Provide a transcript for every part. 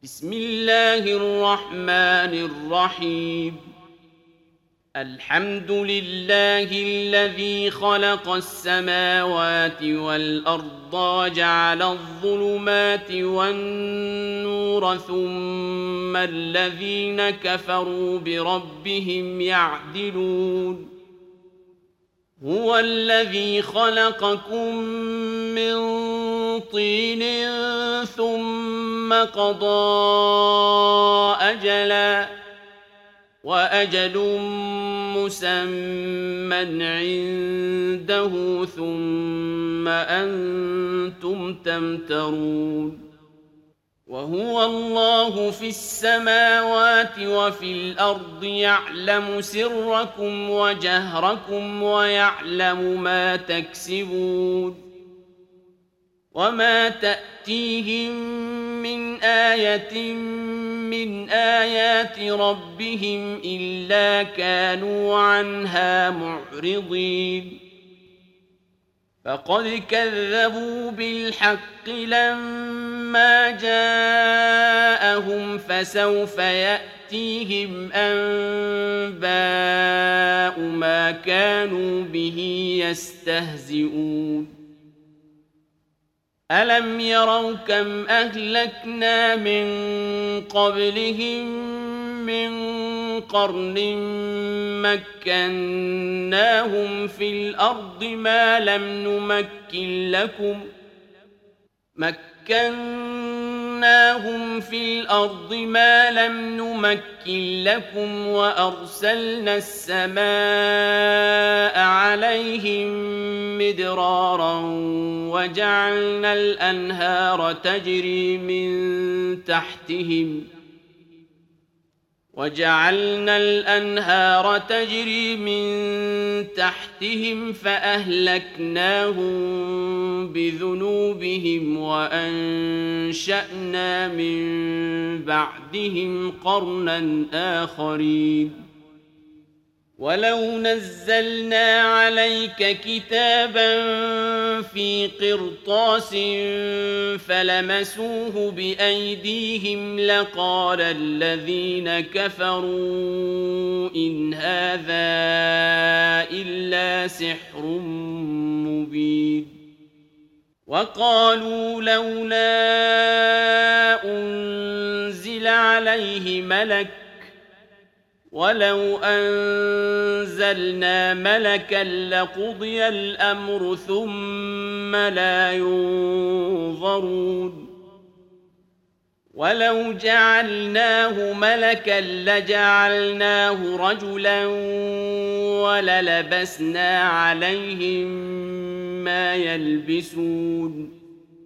بسم الله الرحمن الرحيم. الحمد لله الذي خلق السماوات والأرض وجعل الظلمات والنور ثم الذين كفروا بربهم يعدلون. هو الذي خلقكم من طين ثم قضى أجلا وأجل مسمى عنده ثم أنتم تمترون. وهو الله في السماوات وفي الأرض يعلم سركم وجهركم ويعلم ما تكسبون. وما تأتيهم من آية من آيات ربهم إلا كانوا عنها معرضين. فقد كذبوا بالحق لما جاءهم فسوف يأتيهم أنباء ما كانوا به يستهزئون. ألم يروا كم أهلكنا من قبلهم من قرن مكناهم في الأرض ما لم نمكن لكم وأرسلنا السماء عليهم مدرارا وجعلنا الأنهار تجري من تحتهم فأهلكناهم بذنوبهم وأنشأنا من بعدهم قرنا آخرين. ولو نزلنا عليك كتابا في قرطاس فلمسوه بأيديهم لقال الذين كفروا إن هذا إلا سحر مبين. وقالوا لولا أنزل عليه ملك ولو أنزلنا ملكا لقضي الأمر ثم لا ينظرون. ولو جعلناه ملكا لجعلناه رجلا وللبسنا عليهم ما يلبسون.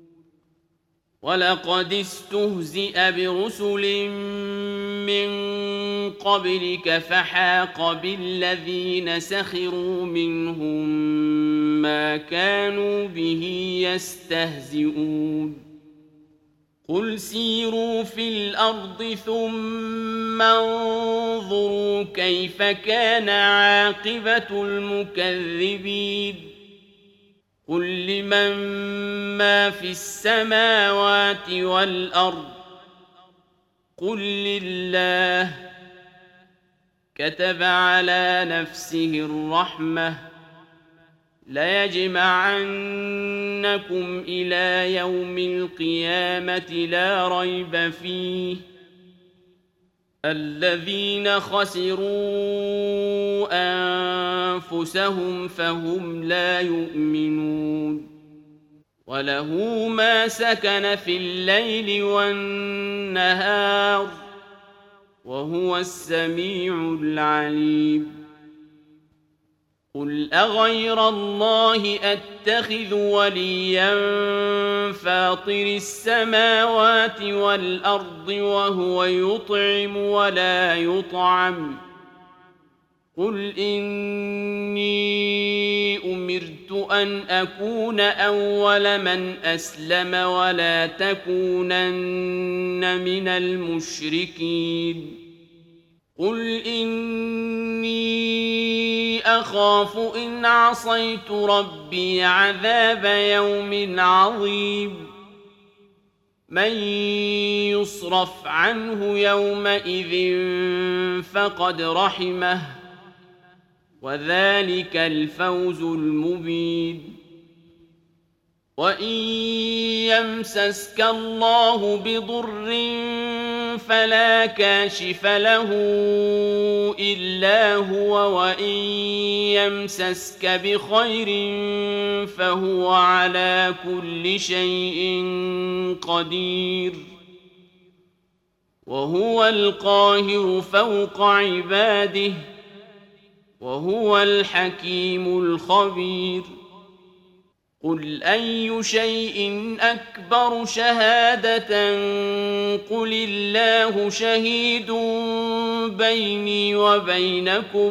ولقد استهزئ برسل من قبلك فحاق بالذين سخروا منهم ما كانوا به يستهزئون. قل سيروا في الأرض ثم انظروا كيف كان عاقبة المكذبين. قل لمن ما في السماوات والأرض قل لله. كتب على نفسه الرحمة ليجمعنكم إلى يوم القيامة لا ريب فيه الذين خسروا أنفسهم فهم لا يؤمنون. وله ما سكن في الليل والنهار وهو السميع العليم. قل أغير الله أتخذ وليا فاطر السماوات والأرض وهو يطعم ولا يطعم. قل إني أمرت أن أكون أول من أسلم ولا تكونن من المشركين. قل إني أخاف إن عصيت ربي عذاب يوم عظيم. من يصرف عنه يومئذ فقد رحمه وذلك الفوز المبين وإن يمسسك الله بضر فلا كاشف له إلا هو وإن يمسسك بخير فهو على كل شيء قدير وهو القاهر فوق عباده وهو الحكيم الخبير قل أي شيء أكبر شهادة قل الله شهيد بيني وبينكم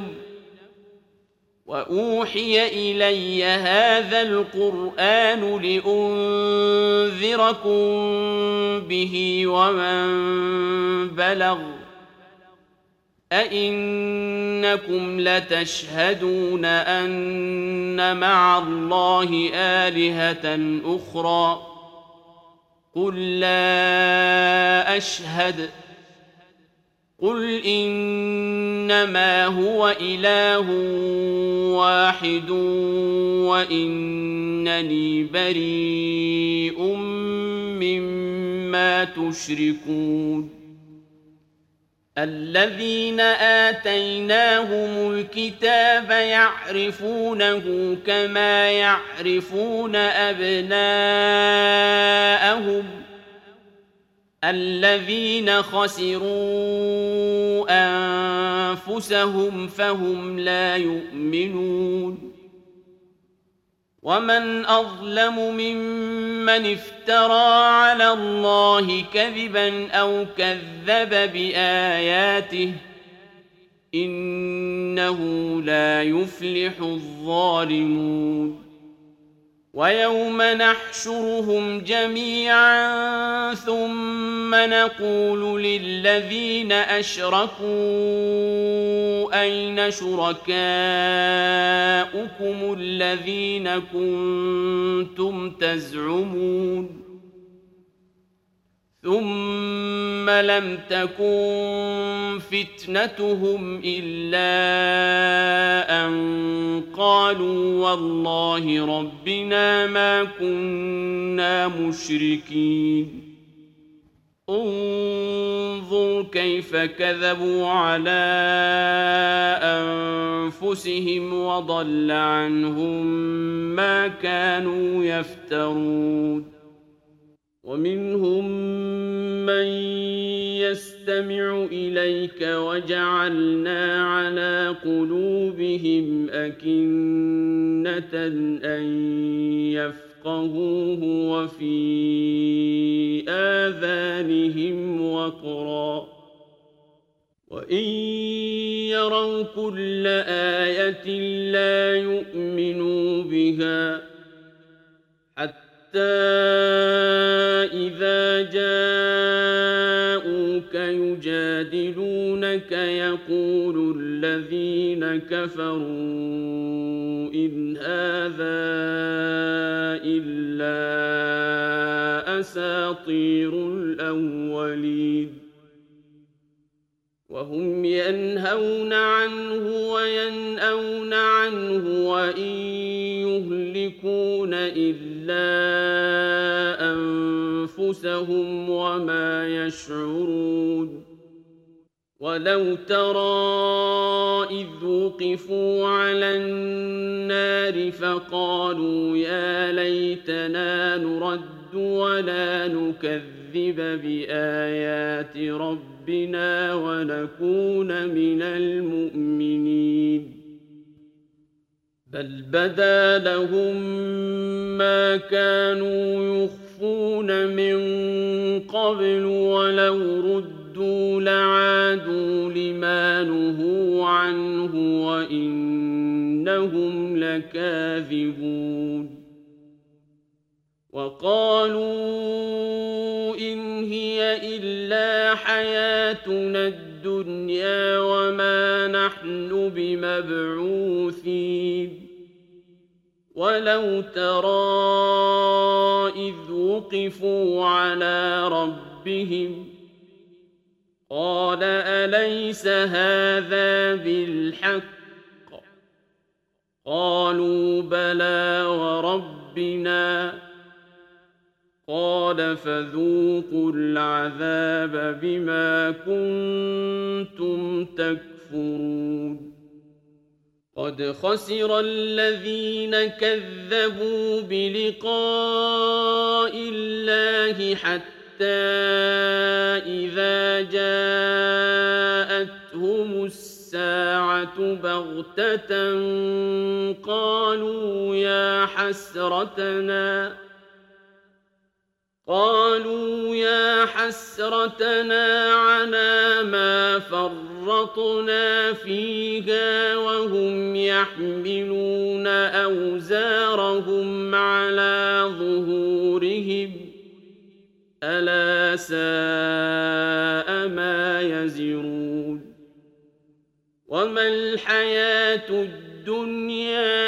وأوحي إلي هذا القرآن لأنذركم به ومن بلغ أئنكم لتشهدون أن مع الله آلهة أخرى قل لا أشهد قل إنما هو إله واحد وإنني بريء مما تشركون الذين آتيناهم الكتاب يعرفونه كما يعرفون أبناءهم الذين خسروا أنفسهم فهم لا يؤمنون ومن أظلم ممن افترى على الله كذبا أو كذب بآياته إنه لا يفلح الظالمون ويوم نحشرهم جميعا ثم نقول للذين أشركوا أين شركاؤكم الذين كنتم تزعمون ثم لم تكن فتنتهم إلا أن قالوا والله ربنا ما كنا مشركين انظر كيف كذبوا على أنفسهم وضل عنهم ما كانوا يفترون ومنهم من يستمع إليك وجعلنا على قلوبهم أكنة أن يفقهوه وفي آذانهم وقرا وإن يروا كل آية لا يؤمنوا بها حتى إذا جاءوك يجادلونك يقول الذين كفروا إن هذا إلا أساطير الأولين وهم ينهون عنه وينأون عنه وإن يهلكون إلا أنفسهم وما يشعرون ولو ترى إذ وقفوا على النار فقالوا يا ليتنا نرد ولا نكذب بآيات ربنا ونكون من المؤمنين بل بدا لهم ما كانوا يخفون من قبل ولو ردوا لعادوا لما نهوا عنه وإنهم لكاذبون وقالوا إن هي إلا حياتنا الدنيا وما نحن بمبعوثين ولو ترى إذ وقفوا على ربهم قال أليس هذا بالحق قالوا بلى وربنا قال فذوقوا العذاب بما كنتم تكفرون قد خسر الذين كذبوا بلقاء الله حتى إذا جاءتهم الساعة بغتة قالوا يا حسرتنا على ما فرطنا فيها وهم يحملون أوزارهم على ظهورهم ألا ساء ما يزرون وما الحياة الدنيا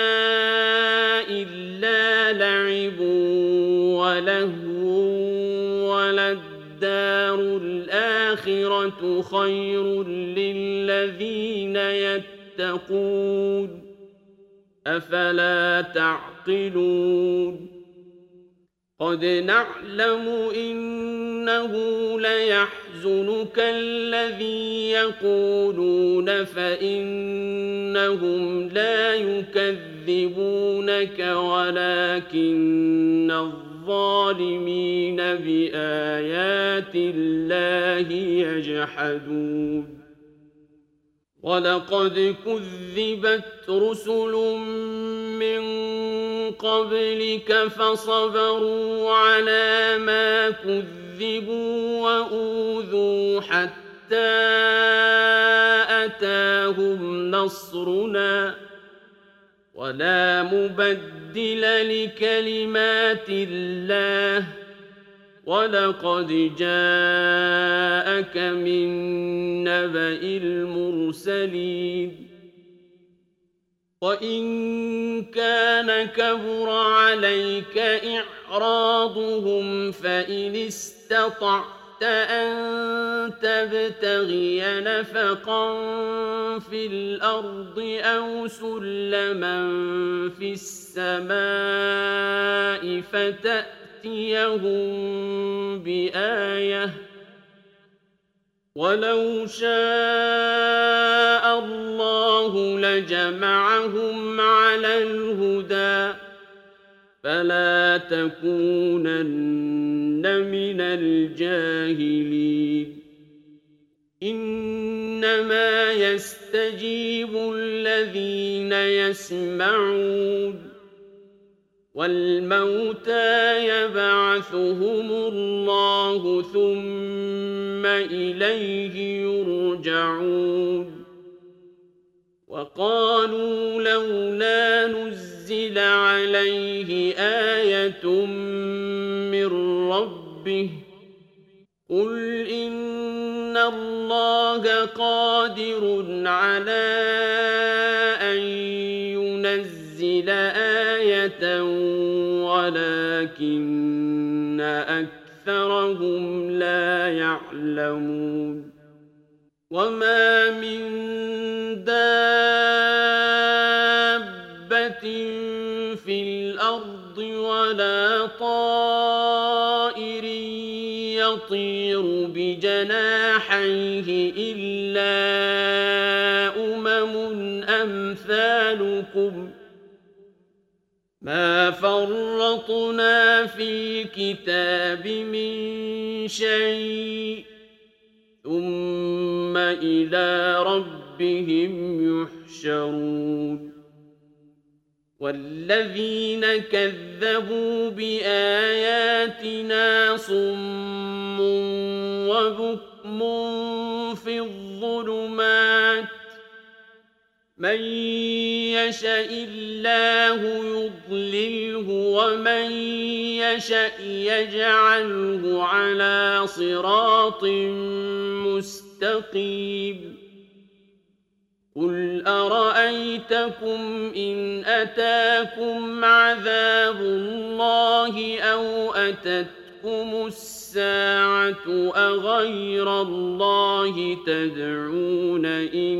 إلا لعب ولهو وللدار الآخرة خير للذين يتقون أفلا تعقلون قد نعلم إنه ليحزنك الذي يقولون فإنهم لا يكذبونك ولكن الظالمين بآيات الله يجحدون ولقد كذبت رسل من قبلك فصبروا على ما كذبوا وأوذوا حتى أتاهم نصرنا ولا مبدل لكلمات الله ولقد جاءك من نبأ المرسلين وإن كان كبر عليك إعراضهم فإن استطعت أن تبتغي نفقا في الأرض أو سلما في السماء فتأتيهم بآية ولو شاء الله لجمعهم على الهدى فلا تكونن من الجاهلين إنما يستجيب الذين يسمعون والموتى يبعثهم الله ثم إليه يرجعون وقالوا لولا نزل عليه آية من ربه قل إن الله قادر على أن ينزل آية ولكن أكثرهم لا يعلمون وما من دابة في الأرض ولا طائر يطير بجناحيه إلا أمثالكم ما فرطنا في الكتاب من شيء ثم إلى ربهم يحشرون والذين كذبوا بآياتنا صم وبكم في الظلمات من يشاء الله يضلله ومن يشاء يجعله على صراط مستقيم قل أرأيتكم إن أتاكم عذاب الله أو أتتكم الساعة أغير الله تدعون إن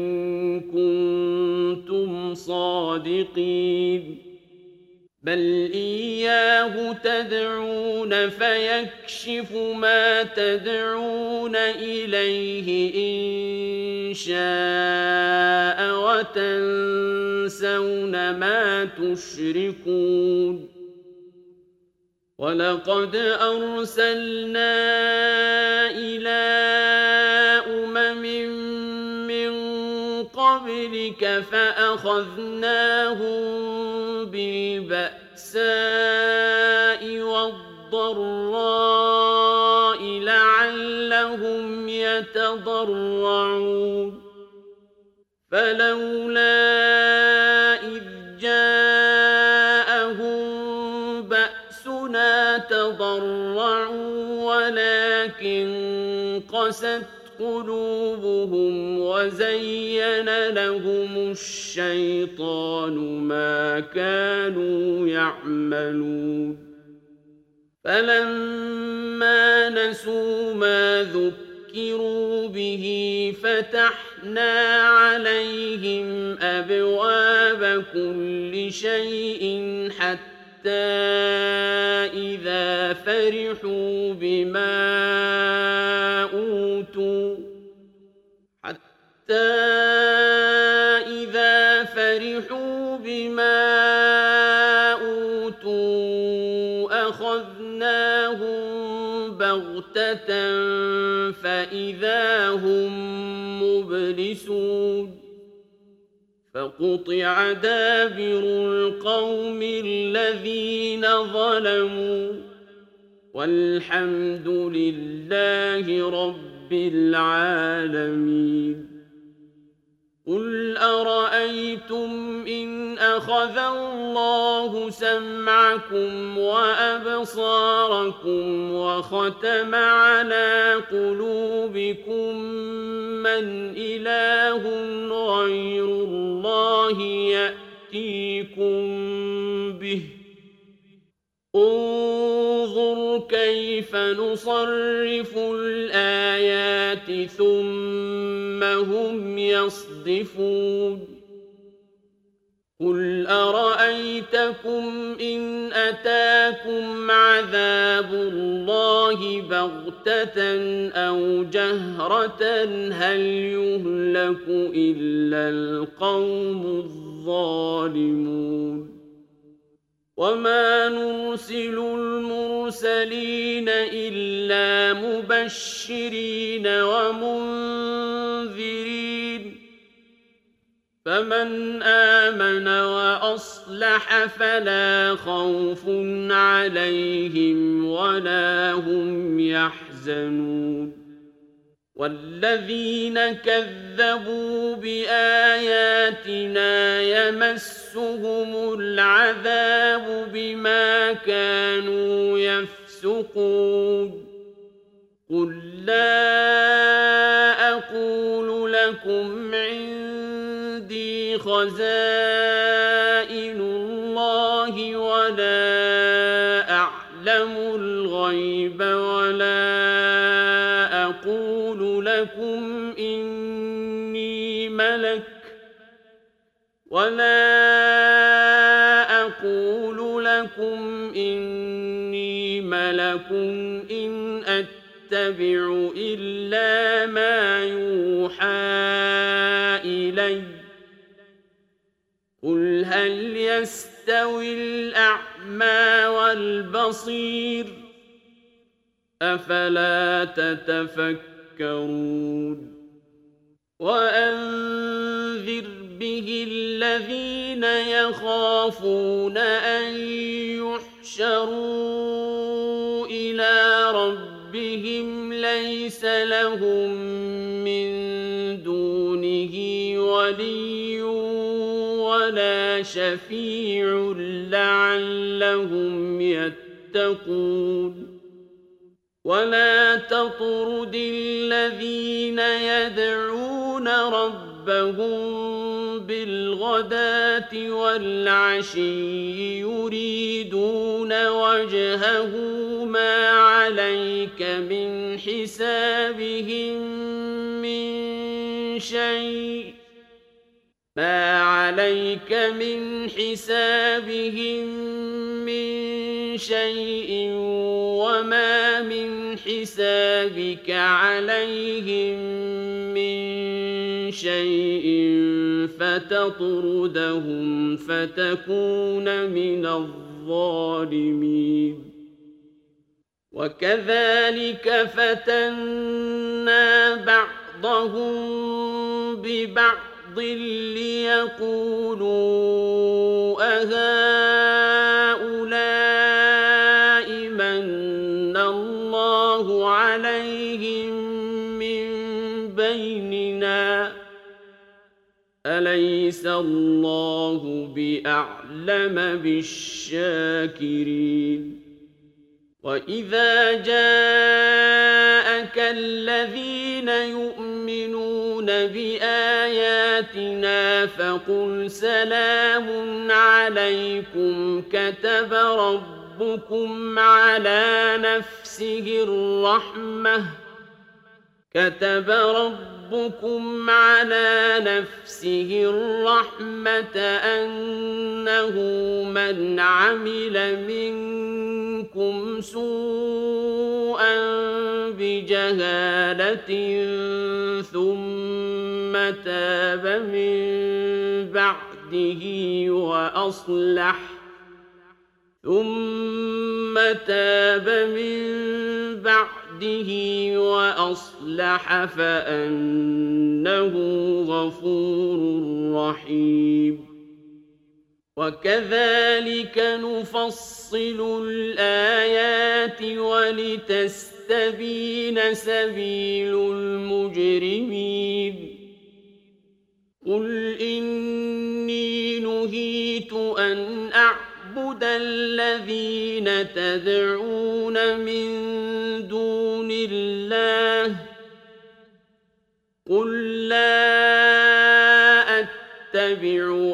كنتم صادقين بل إياه تدعون فيكشف ما تدعون إليه إن شاء وتنسون ما تشركون ولقد أرسلنا إلى من قبلك فأخذناهم بالبأساء والضراء لعلهم يتضرعون فلولا إذ جاءهم بأسنا تضرعوا ولكن قست قلوبهم وزين لهم الشيطان ما كانوا يعملون فلما نسوا ما ذكروا به فتحنا عليهم أبواب كل شيء حتى إذا فرحوا بما أوتوا أخذناهم بغتة فإذا هم مبلسون فقطع دابر القوم الذين ظلموا والحمد لله رب العالمين قل أرأيتم إن أخذ الله سمعكم وأبصاركم وختم على قلوبكم من إله غير الله يأتيكم به انظر كيف نصرف الآيات ثم هم يصدفون قل أرأيتكم إن أتاكم عذاب الله بغتة أو جهرة هل يهلك إلا القوم الظالمون وما نرسل المرسلين إلا مبشرين ومنذرين فمن آمن وأصلح فلا خوف عليهم ولا هم يحزنون والذين كذبوا بآياتنا يمسهم العذاب بما كانوا يفسقون قل لا أقول لكم عندي خزائن الله ولا أعلم الغيب ولا أقول لكم إني ملك إن أتبع إلا ما يوحى إلي قل هل يستوي الأعمى والبصير أفلا تتفكرون وأنذر به الذين يخافون أن يحشروا إلى ربهم ليس لهم من دونه ولي ولا شفيع لعلهم يتقون ولا تطرد الذين يدعون ربهم بالغداة والعشي يريدون وجهه ما عليك من حسابهم من شيء وما من حسابك عليهم من شيء فتطردهم فتكون من الظالمين. وكذلك فتنا بعضهم ببعض ليقولوا أهؤلاء من الله عليهم من بيننا أليس الله بأعلم بالشاكرين. وإذا جاءك الذين يؤمنون بآياتنا فقل سلام عليكم كتب ربكم على نفسه الرحمة أنه من عمل منكم سوءا بجهالة ثم تاب من بعده وأصلح فأنه غفور رحيم. وكذلك نفصل الآيات ولتستبين سبيل المجرمين. قل إني نهيت أن أعبد الذين تدعون من دون الله قل لا أتبع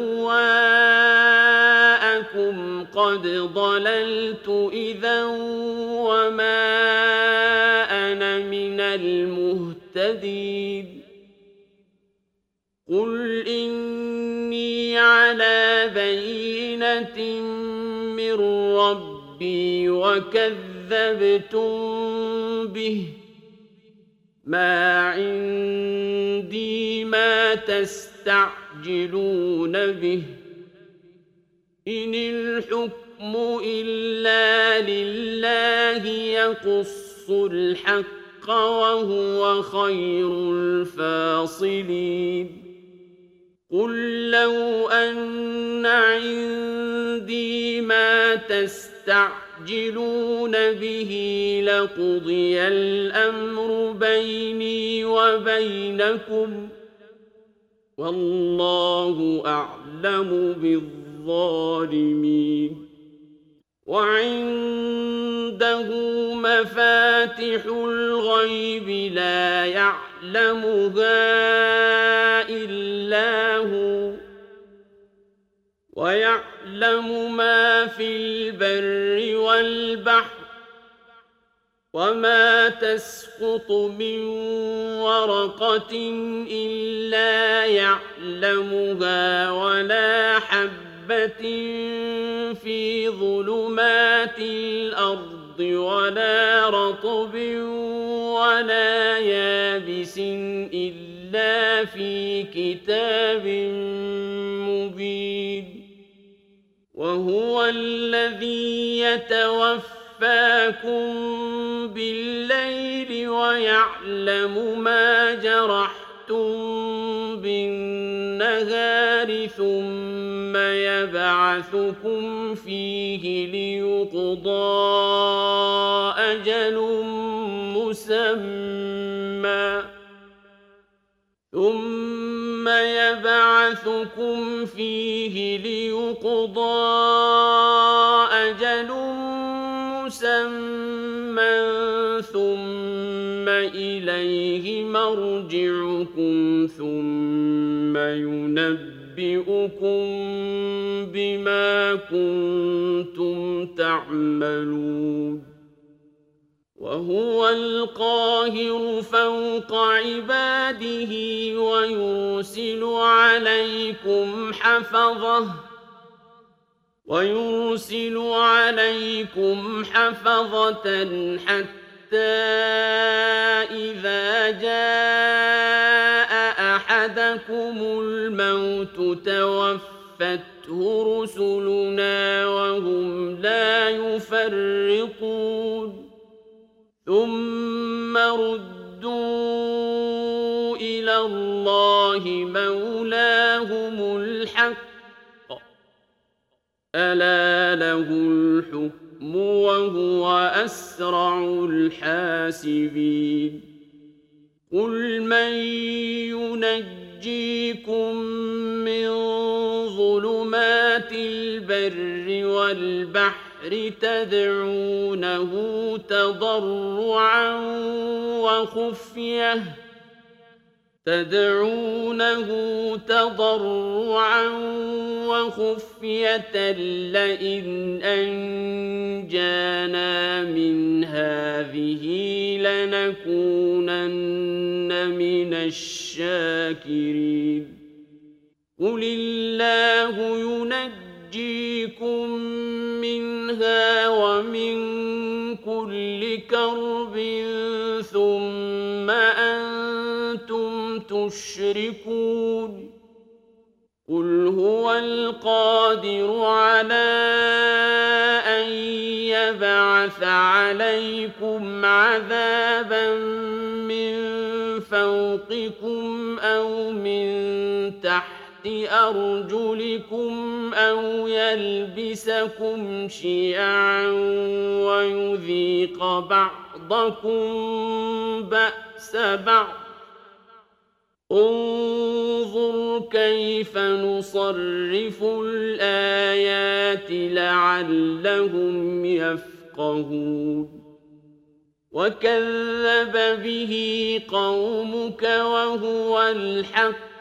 أهواءكم قد ضللت إذا وما أنا من المهتدين. قل إني على بينة من ربي وكذبتم به ما عندي ما تستعجلون به إن الحكم إلا لله يقص الحق وهو خير الفاصلين. قل لو أن عندي ما تستعجلون به لقضي الأمر بيني وبينكم والله أعلم بالظالمين. وعنده مفاتح الغيب لا يعلمها إلا هو ويعلم ما في البر والبحر وما تسقط من ورقة إلا يعلمها ولا حبة في ظلمات الأرض ولا رطب ولا يابس إلا في كتاب مبين. وهو الذي يتوفاكم بالليل ويعلم ما جرحتم بالنهار ثم يبعثكم فيه ليقضى أجل مسمى ثم إلى إليه مرجعكم ثم ينبئكم بما كنتم تعملون وهو القاهر فوق عباده ويرسل عليكم حفظة حتى إذا جاء أحدكم الموت توفته رسلنا وهم لا يفرطون ثم ردوا إلى الله مولاهم الحق ألا له الحكم وهو أسرع الحاسبين قل من ينجيكم من ظلمات البر والبحر تدعونه تضرعا وخفية لئن أنجانا من هذه لنكونن من الشاكرين قل الله ينجيكم منها ومن كل كرب ثم أنتم تشركون قل هو القادر على أن يبعث عليكم عذابا من فوقكم أو من تحت أرجلكم أو يلبسكم شيعا ويذيق بعضكم بأس بعض انظر كيف نصرف الآيات لعلهم يفقهون وكذب به قومك وهو الحق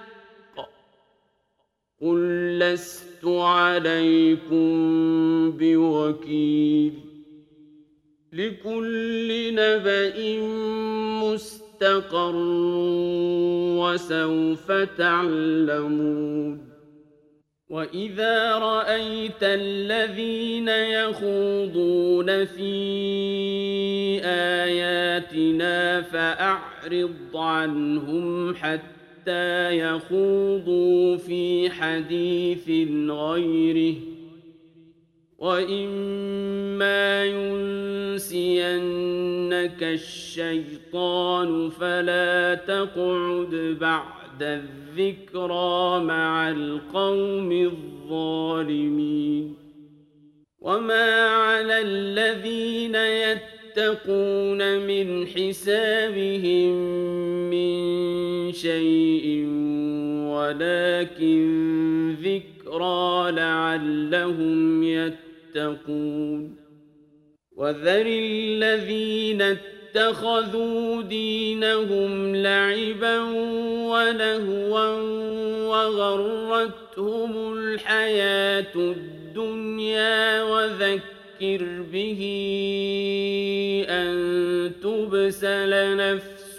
قل لست عليكم بوكيل لكل نبأ مستقر وسوف تعلمون وإذا رأيت الذين يخوضون في آياتنا فأعرض عنهم حتى يخوضوا في حديث غيره وإما ينسينك الشيطان فلا تقعد بعد الذكرى مع القوم الظالمين وما على الذين يتقون من حسابهم من شيء ولكن ذكرى لعلهم يتقون وذر الذين اتخذوا دينهم لعبا ولهوا وغرتهم الحياة الدنيا وذكر به أن تبسل نفس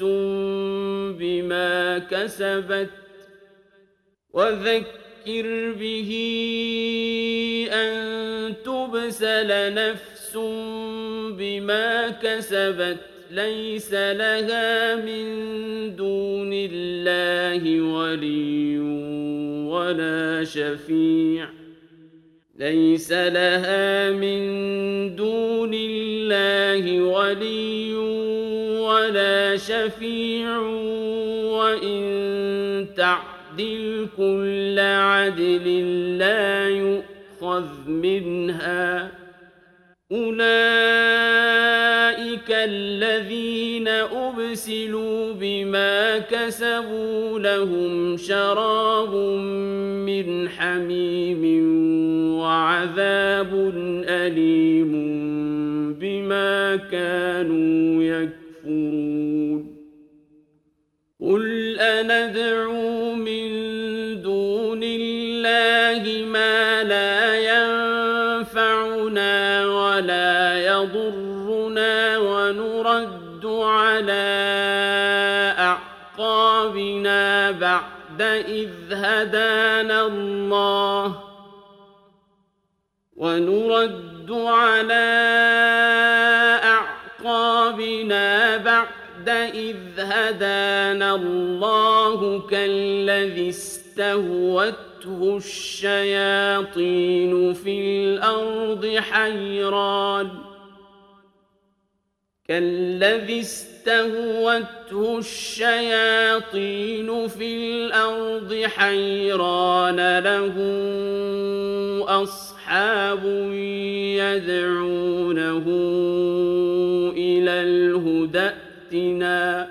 بما كسبت ليس لها من دون الله ولي ولا شفيع وإن تعدل كل عدل لا يؤخذ منها أولئك الذين أبسلوا بما كسبوا لهم شراب من حميم وعذاب أليم بما كانوا يكفرون قل أندعو من دون الله ما لا ينفعنا ولا يضرنا ونرد على أعقابنا بعد إذ هدانا الله كالذي استهوته الشياطين في الأرض حيران له أصحاب يدعونه إلى الهدى ائتنا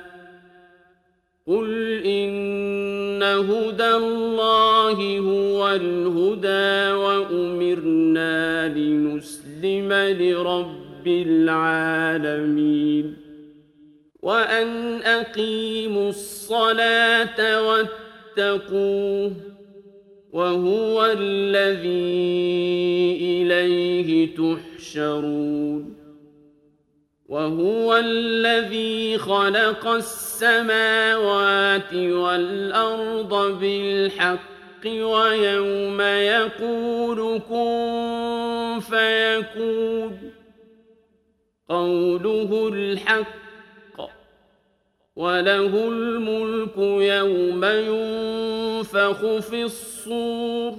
قل إن هدى الله هو الهدى وأمرنا لنسلم لرب العالمين وأن أقيموا الصلاة واتقوه وهو الذي إليه تحشرون وهو الذي خلق السماوات والأرض بالحق ويوم يقول كن فيكون قوله الحق وله الملك يوم ينفخ في الصور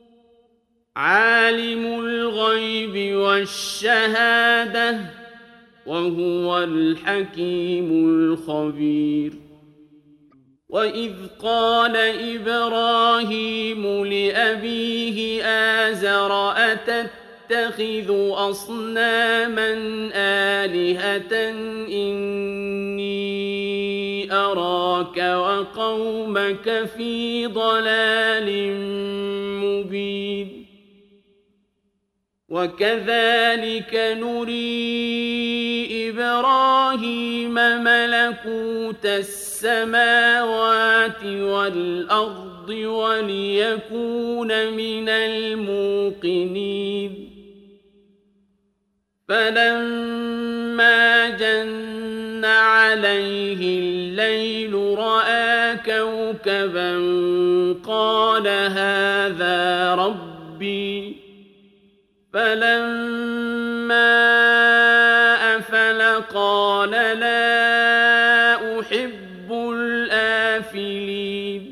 عالم الغيب والشهادة وهو الحكيم الخبير وإذ قال إبراهيم لأبيه آزر أتتخذ أصناما آلهة إني أراك وقومك في ضلال مبين وكذلك نري إبراهيم ملكوت السماوات والأرض وليكون من الموقنين فلما جن عليه الليل رأى كوكبا قال هذا ربي فلما أفل قال لا أحب الآفلين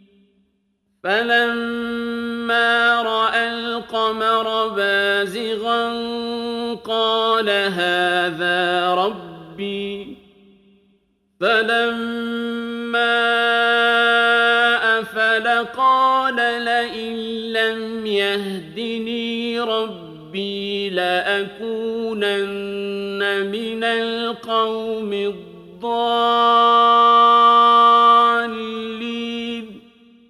فلما رأى القمر بازغا قال هذا ربي فلما أفل قال لئن لم يهدني ربي لأكونن من القوم الضالين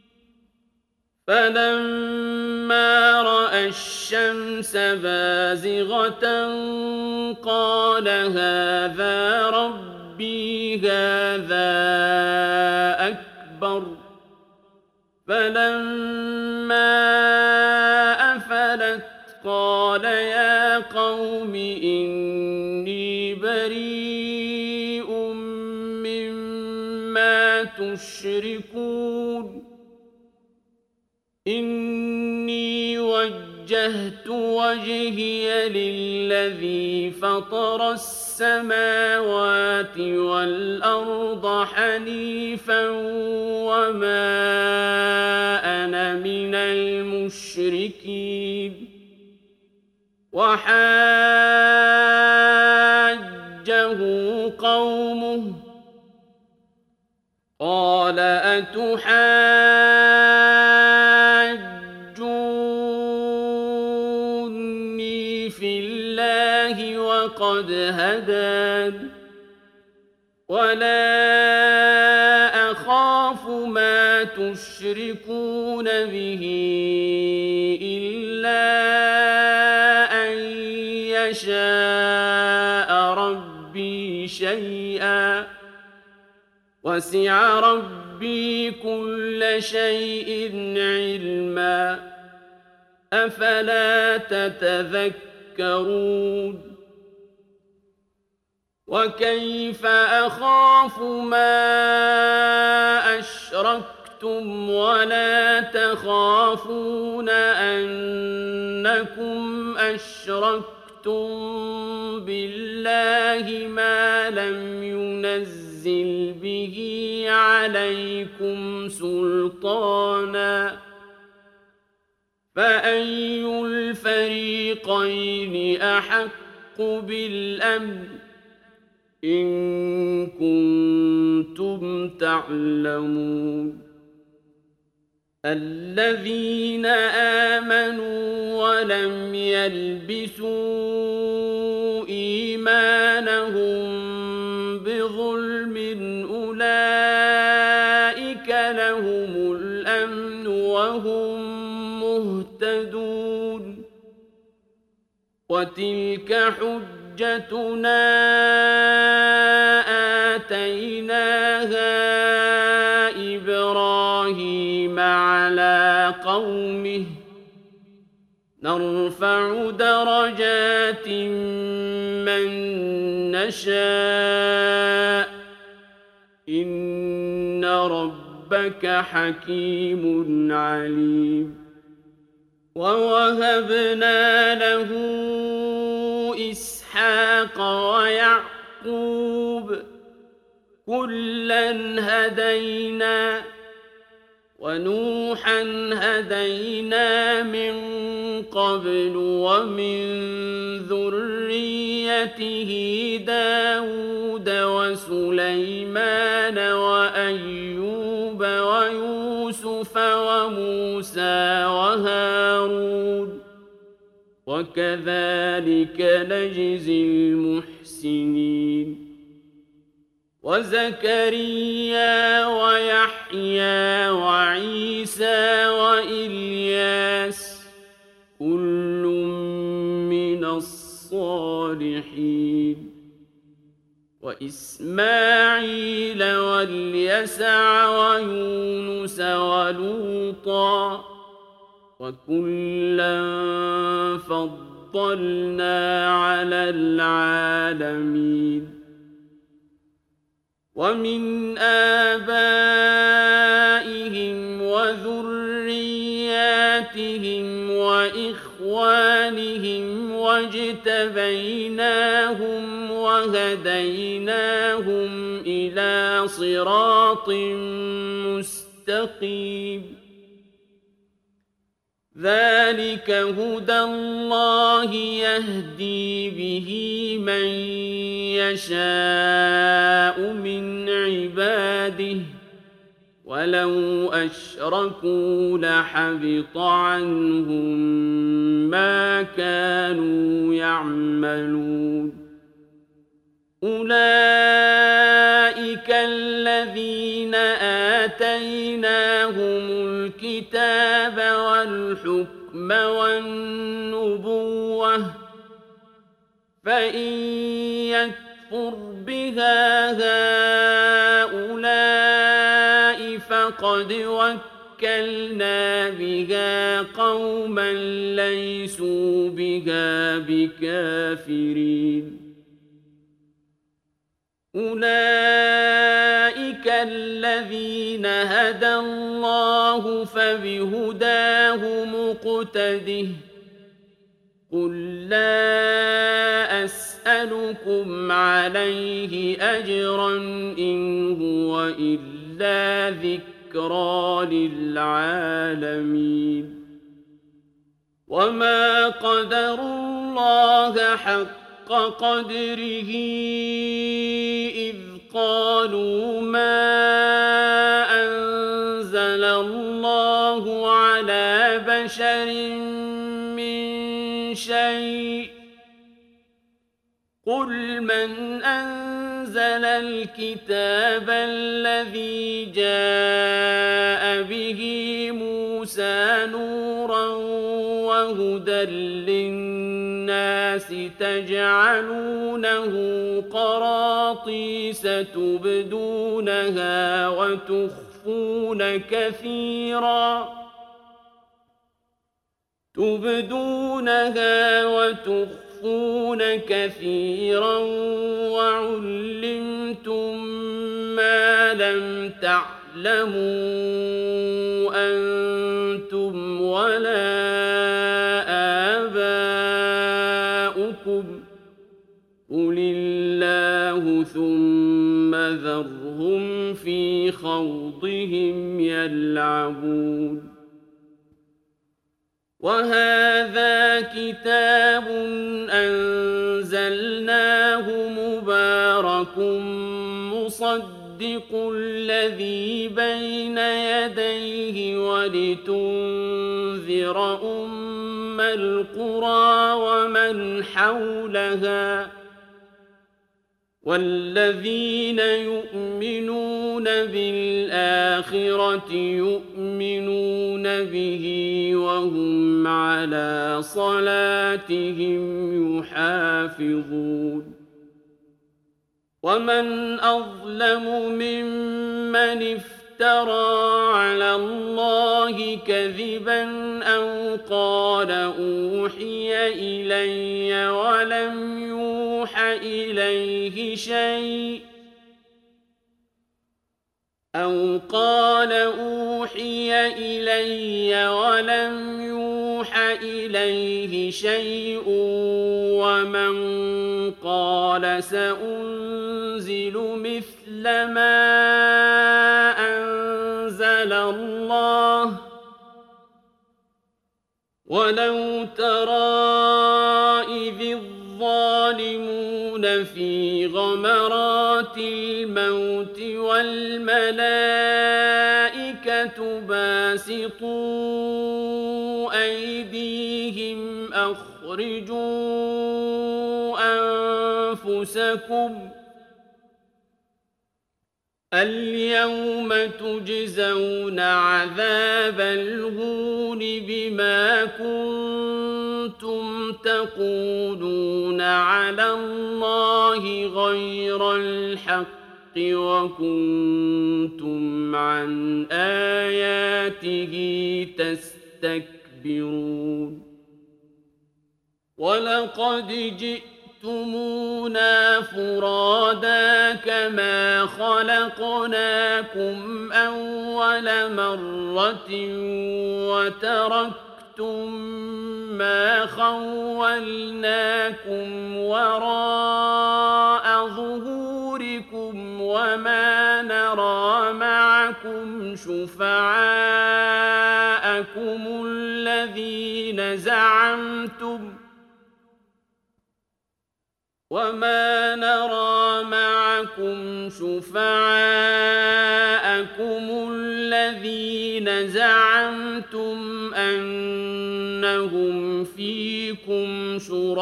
فلما رأى الشمس بازغة قال هذا ربي هذا أكبر فلما أفلت قال يا قوم إني بريء مما تشركون إني وجهت وجهي للذي فطر السماوات والأرض حنيفا وما أنا من المشركين وحاجه قومه قال أتحاجوني في الله وقد هدان ولا أخاف ما تشركون به إلا أن يشاء ربي شيئا وسع ربي كل شيء علما أفلا تتذكرون وكيف أخاف ما أشركتم ولا تخافون أنكم أشركتم بالله ما لم ينزل به عليكم سلطانا فأي الفريقين أحق بالأمن إن كنتم تعلمون الذين آمنوا ولم يلبسوا إيمانهم بظلم أولئك لهم الأمن وهم مهتدون وتلك حجتنا آتيناها إبراهيم على قومه نرفع درجات من نشاء إن ربك حكيم عليم ووهبنا له إسحاق ويعقوب كلا هدينا ونوحا هدينا من قبل ومن ذريته داود وسليمان وأيوب ويوسف وموسى وهارون وكذلك نجزي المحسنين وزكريا ويحيى وعيسى وإلياس كل من الصالحين وإسماعيل واليسع ويونس ولوطا وكلا فضلنا على العالمين ومن آبائهم وذرياتهم وإخوانهم واجتبيناهم وهديناهم إلى صراط مستقيم ذلك هدى الله يهدي به من يشاء من عباده ولو أشركوا لحبط عنهم ما كانوا يعملون أولئك الذين آتيناهم الكتاب والحكم والنبوة فإن يكفر بها هؤلاء فقد وكلنا بها قوما ليسوا بها بكافرين أولئك الذين هدى الله فبهداه مقتده قل لا أسألكم عليه أجرا إن هو إلا ذكرى للعالمين وما قدروا الله حق قدره إذ قالوا ما أنزل الله على بشر من شيء قل من أنزل الكتاب الذي جاء به موسى نورا وهدى للناس الناس تجعلونه قراطيس تبدونها وتخفون كثيرا وعلمتم ما لم تعلموا أنتم ولا آباؤكم قل الله ثم ذرهم في خوضهم يلعبون وهذا كتاب أنزلناه مبارك مصدق الذي بين يديه ولتنذر أم القرى ومن حولها والذين يؤمنون بالآخرة يؤمنون به وهم على صلاتهم يحافظون ومن أظلم ممن افترى على الله كذبا أو قال أوحي إلي ولم يوح إليه شيء ومن قال سأنزل مثل ما أنزل الله ولو ترى إذ الظالمون في غمرات الموت والملائكة باسطوا أيديهم أخرجوا أنفسكم اليوم تجزون عذاب الهون بما كنتم تقولون على الله غير الحق وكنتم عن آياته تستكبرون ولقد جئتمونا فرادا كما خلقناكم أول مرة وتركتم ما خولناكم وراء ظهوركم وما نرى معكم شفعاءكم الذين زعمتم أنهم فيكم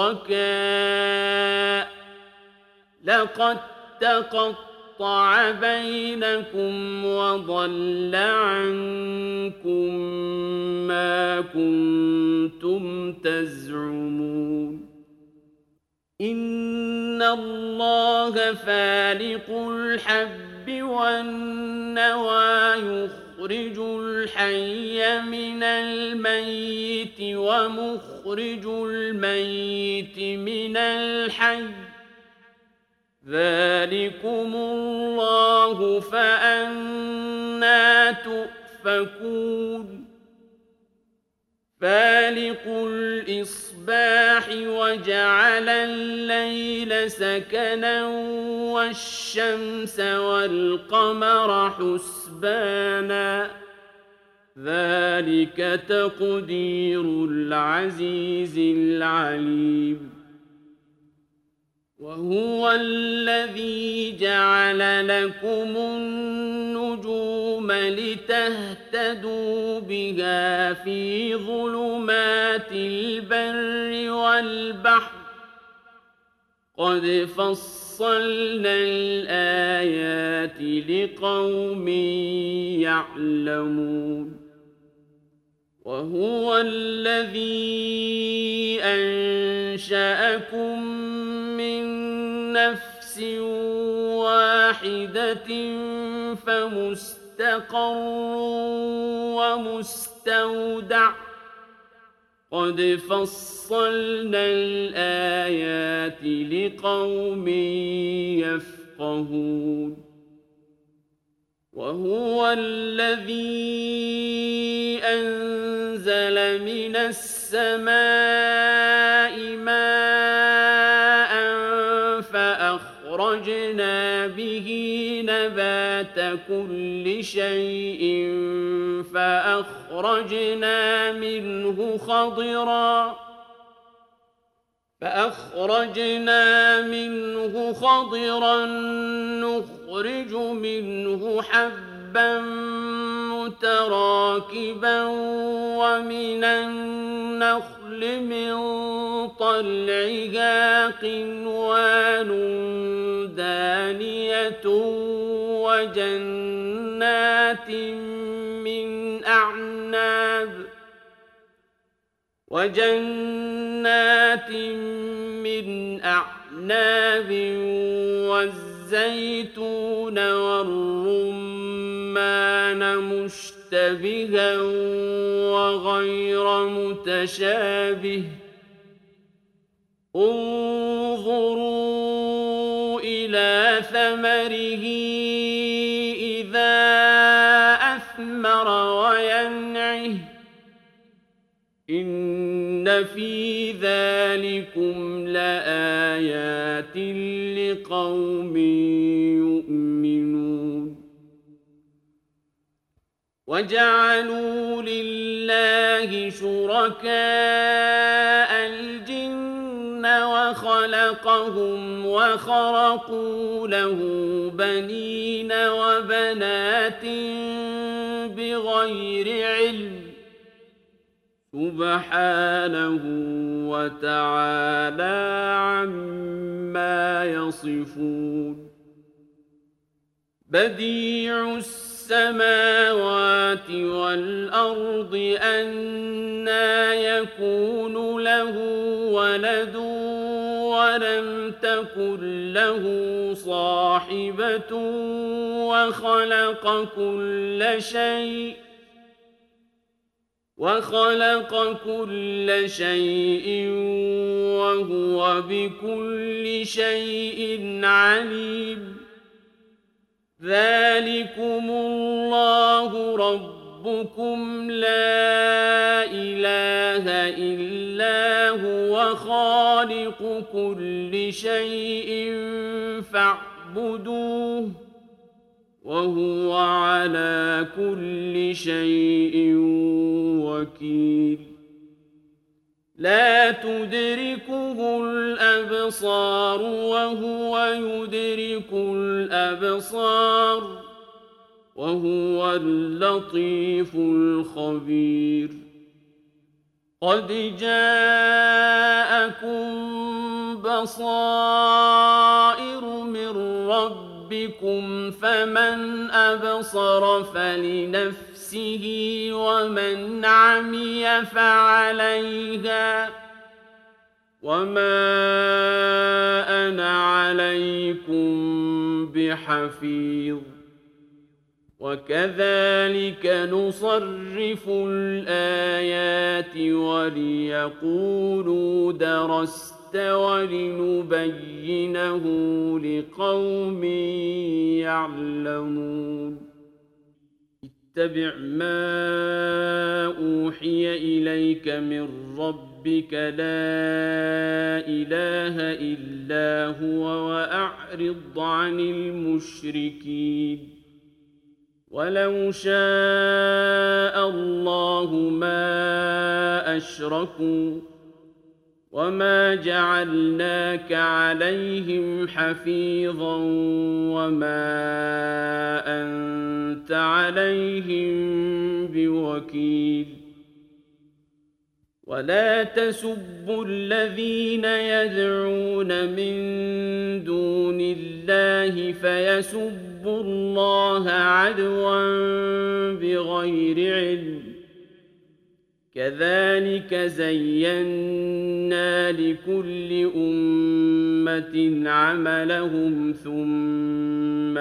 شركاء لقد تقطع بينكم وضل عنكم ما كنتم تزعمون إن الله فالق الحب والنوى يخرج الحي من الميت ومخرج الميت من الحي ذلكم الله فأنى تؤفكون فالق الإصباح وجعل الليل سكنا والشمس والقمر حسبانا ذلك تقدير العزيز العليم وهو الذي جعل لكم النجوم لتهتدوا بها في ظلمات البر والبحر قد فصلنا الآيات لقوم يعلمون وهو الذي أنشأ أنشأكم من نفس واحدة فمستقر ومستودع قد فصلنا الآيات لقوم يفقهون وهو الذي أنزل من السماء ماء فأخرجنا به نبات كل شيء فأخرجنا منه خضرا نخرج منه حبا متراكبا ومن النخل من طلعها قنوان دانية وجنات من أعناب والزيتون والرمان مشتبها وغير متشابه انظروا إلى ثمره إذا أثمر وينعه إن في ذلكم لآيات لقوم يؤمنون وجعلوا لله شركاء الجن وخلقهم وخرقوا له بنين وبنات بغير علم سبحانه وتعالى عما يصفون بديع السماوات والأرض أنى يكون له ولد ولم تكن له صاحبة وخلق كل شيء وهو بكل شيء عليم ذلكم الله ربكم لا إله إلا هو خالق كل شيء فاعبدوه وهو على كل شيء وكيل لا تدركه الأبصار وهو يدرك الأبصار وهو اللطيف الخبير قد جاءكم بصائر من ربكم فمن أبصر فلنفسه ومن عمي فعليها وما أنا عليكم بحفيظ وكذلك نصرف الآيات وليقولوا درست ولنبينه لقوم يعلمون اتبع ما أوحي إليك من ربك لا إله إلا هو وأعرض عن المشركين ولو شاء الله ما أشركوا وما جعلناك عليهم حفيظا وما أنت عليهم بوكيل ولا تسبوا الذين يدعون من دون الله فيسبوا الله عدوا بغير علم كذلك زينا لكل أمة عملهم ثم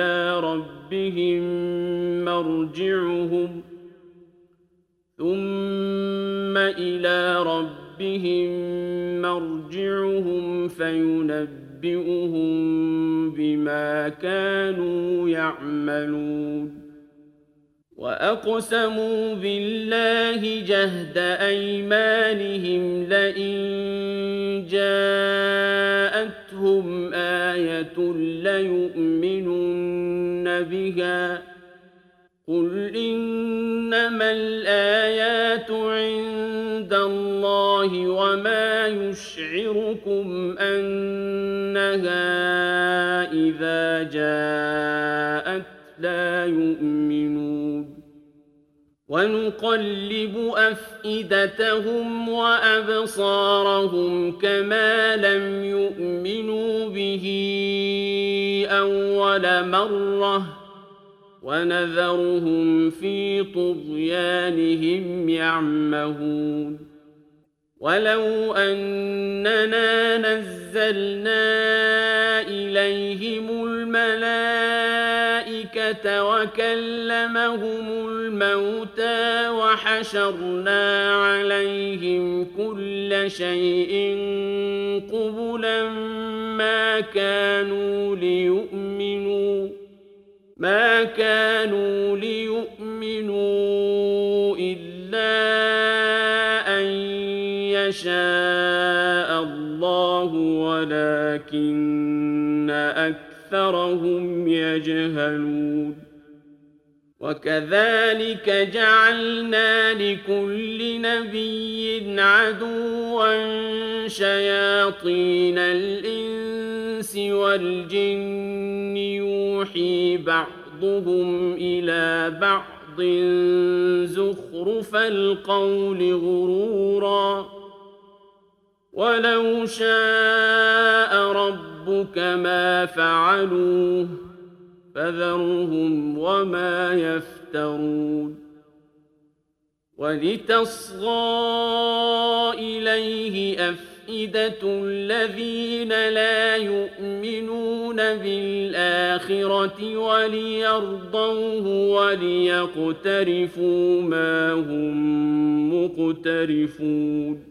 إلى ربهم مرجعهم فينبئهم بما كانوا يعملون وأقسموا بالله جهد أيمانهم لئن جاءتهم آية ليؤمنن بها قل إنما الآيات عند الله وما يشعركم أنها إذا جاءت لا يؤمنون ونقلب أفئدتهم وأبصارهم كما لم يؤمنوا به أول مرة ونذرهم في طغيانهم يعمهون ولو أننا نزلنا إليهم الملائكة وكلمهم الموتى وحشرنا عليهم كل شيء قبلا ما كانوا ليؤمنوا إلا أن يشاء الله ولكن أكثرهم يجهلون وكذلك جعلنا لكل نبي عدوا شياطين الإنس والجن يوحي بعضهم إلى بعض زخرف القول غرورا ولو شاء ربك ما فعلوه فذرهم وما يفترون ولتصغى إليه أفئدة الذين لا يؤمنون بالآخرة وليرضوه وليقترفوا ما هم مقترفون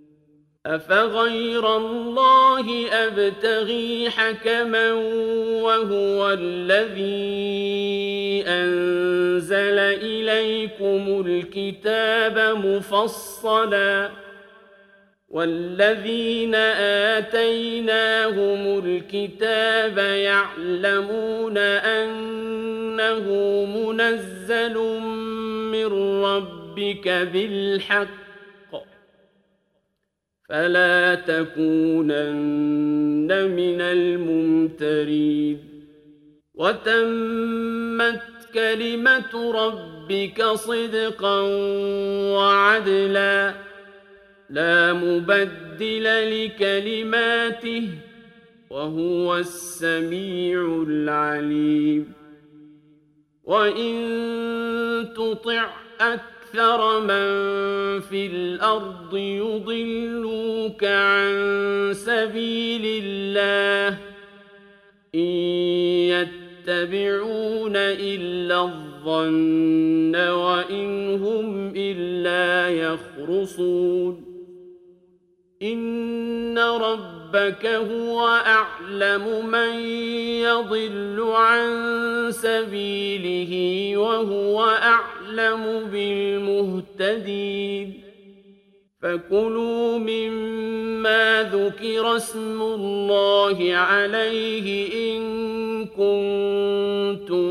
أفغير الله أبتغي حكما وهو الذي أنزل إليكم الكتاب مفصلا والذين آتيناهم الكتاب يعلمون أنه منزل من ربك بالحق فلا تكونن من الممترين وتمت كلمة ربك صدقا وعدلا لا مبدل لكلماته وهو السميع العليم وإن تطع أكثر من في الأرض يضلوك عن سبيل الله إن يتبعون إلا الظن وإن هم إلا يخرصون إن ربك هو أعلم من يضل عن سبيله وهو أعلم بالمهتدين فكلوا مما ذكر اسم الله عليه إن كنتم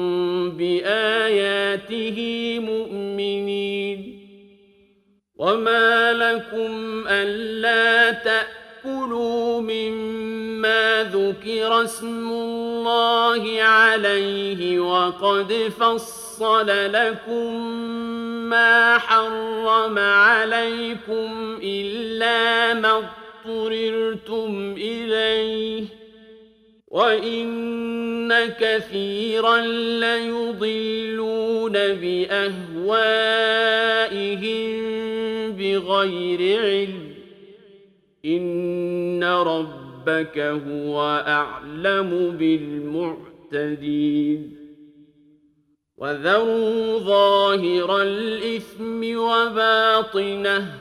بآياته مؤمنين وما لكم ألا تأكلوا مما ذكر اسم الله عليه وقد فصل لكم ما حرم عليكم إلا ما اضطررتم إليه وَإِنَّ كَثِيرًا لَّيُضِلُّونَ بِأَهْوَائِهِم بِغَيْرِ عِلْمٍ ۗ إِنَّ رَبَّكَ هُوَ أَعْلَمُ بِالْمُعْتَدِينَ وَذَرُوا ظَاهِرَ الْإِثْمِ وَبَاطِنَهُ ۚ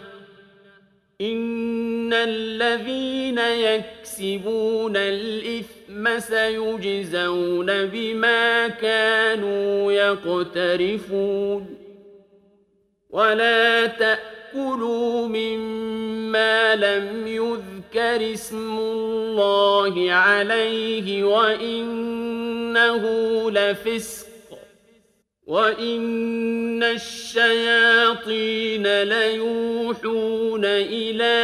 إِنَّ الَّذِينَ يَكْسِبُونَ الْإِثْمَ سَيُجْزَوْنَ بِمَا كَانُوا يَقْتَرِفُونَ وَلَا تَأْكُلُوا مِمَّا لَمْ يُذْكَرِ اسْمُ اللَّهِ عَلَيْهِ وَإِنَّهُ لَفِسْقٌ ۗ وَإِنَّ الشَّيَاطِينَ لَيُوحُونَ إِلَىٰ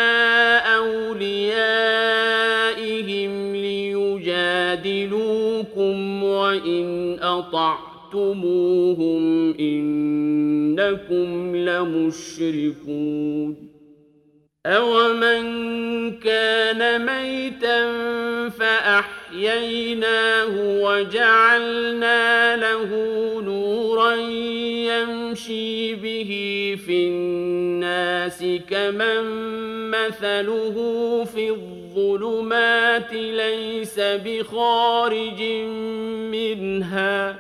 أَوْلِيَائِهِمْ لِيُجَادِلُوكُمْ ۖ وَإِنْ أَطَعْتُمُوهُمْ إِنَّكُمْ لَمُشْرِكُونَ أَوَمَن كَانَ مَيْتًا فَأَحْيَيْنَاهُ وَجَعَلْنَا لَهُ نُورًا يَمْشِي بِهِ فِي النَّاسِ كَمَن مَّثَلُهُ فِي الظُّلُمَاتِ لَيْسَ بِخَارِجٍ مِّنْهَا ۚ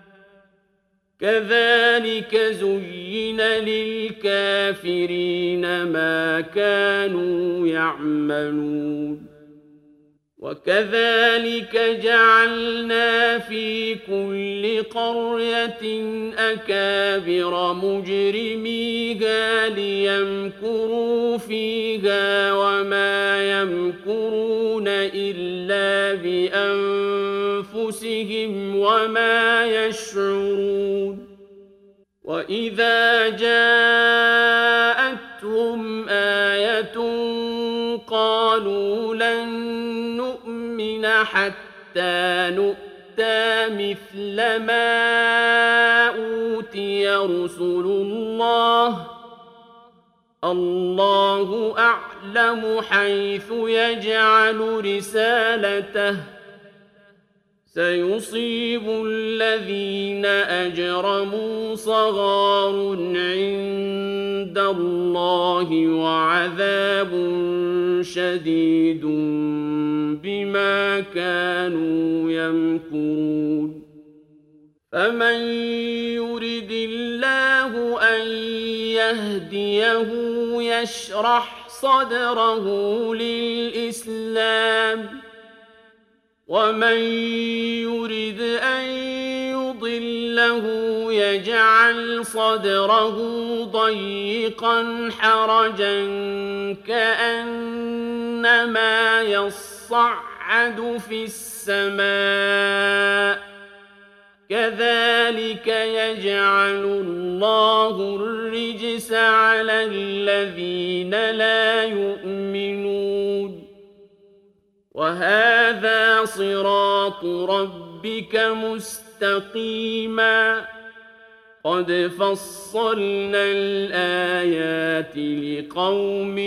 كَذَٰلِكَ زُيِّنَ لِلْكَافِرِينَ مَا كَانُوا يَعْمَلُونَ وَكَذَٰلِكَ جَعَلْنَا فِي كُلِّ قَرْيَةٍ أَكَابِرَ مُجْرِمِيهَا لِيَمْكُرُوا فِيهَا وَمَا يَمْكُرُونَ إِلَّا بِأَنفُسِهِمْ وَمَا يَشْعُرُونَ وَإِذَا جَاءَتْهُمْ آيَةٌ قَالُوا لَن نُّؤْمِنَ حَتَّىٰ نُؤْتَىٰ مِثْلَ مَا أُوتِيَ رُسُلُ اللَّهِ ۘ اللَّهُ أَعْلَمُ حَيْثُ يَجْعَلُ رِسَالَتَهُ ۗ سَيُصِيبُ الَّذِينَ أَجْرَمُوا صَغَارٌ عِندَ اللَّهِ وَعَذَابٌ شَدِيدٌ بِمَا كَانُوا يَمْكُرُونَ فَمَن يُرِدِ اللَّهُ أَن يَهْدِيَهُ يَشْرَحْ صَدْرَهُ لِلْإِسْلَامِ ۖ وَمَن يُرِدْ أَن يُضِلَّهُ يَجْعَلْ صَدْرَهُ ضَيِّقًا حَرَجًا كَأَنَّمَا يَصَّعَّدُ فِي السَّمَاءِ ۚ كَذَٰلِكَ يَجْعَلُ اللَّهُ الرِّجْسَ عَلَى الَّذِينَ لَا يُؤْمِنُونَ وَهَٰذَا صِرَاطُ رَبِّكَ مُسْتَقِيمًا ۗ قَدْ فَصَّلْنَا الْآيَاتِ لِقَوْمٍ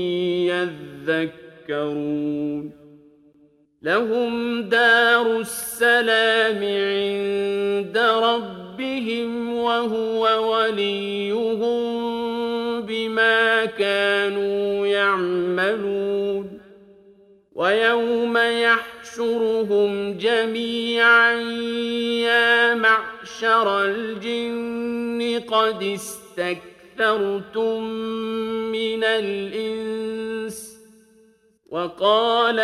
يَذَّكَّرُونَ لَهُمْ دَارُ السَّلَامِ عِندَ رَبِّهِمْ ۖ وَهُوَ وَلِيُّهُم بِمَا كَانُوا يَعْمَلُونَ وَيَوْمَ يَحْشُرُهُمْ جَمِيعًا يَا مَعْشَرَ الْجِنِّ قَدِ اسْتَكْثَرْتُم مِّنَ الْإِنسِ ۖ وَقَالَ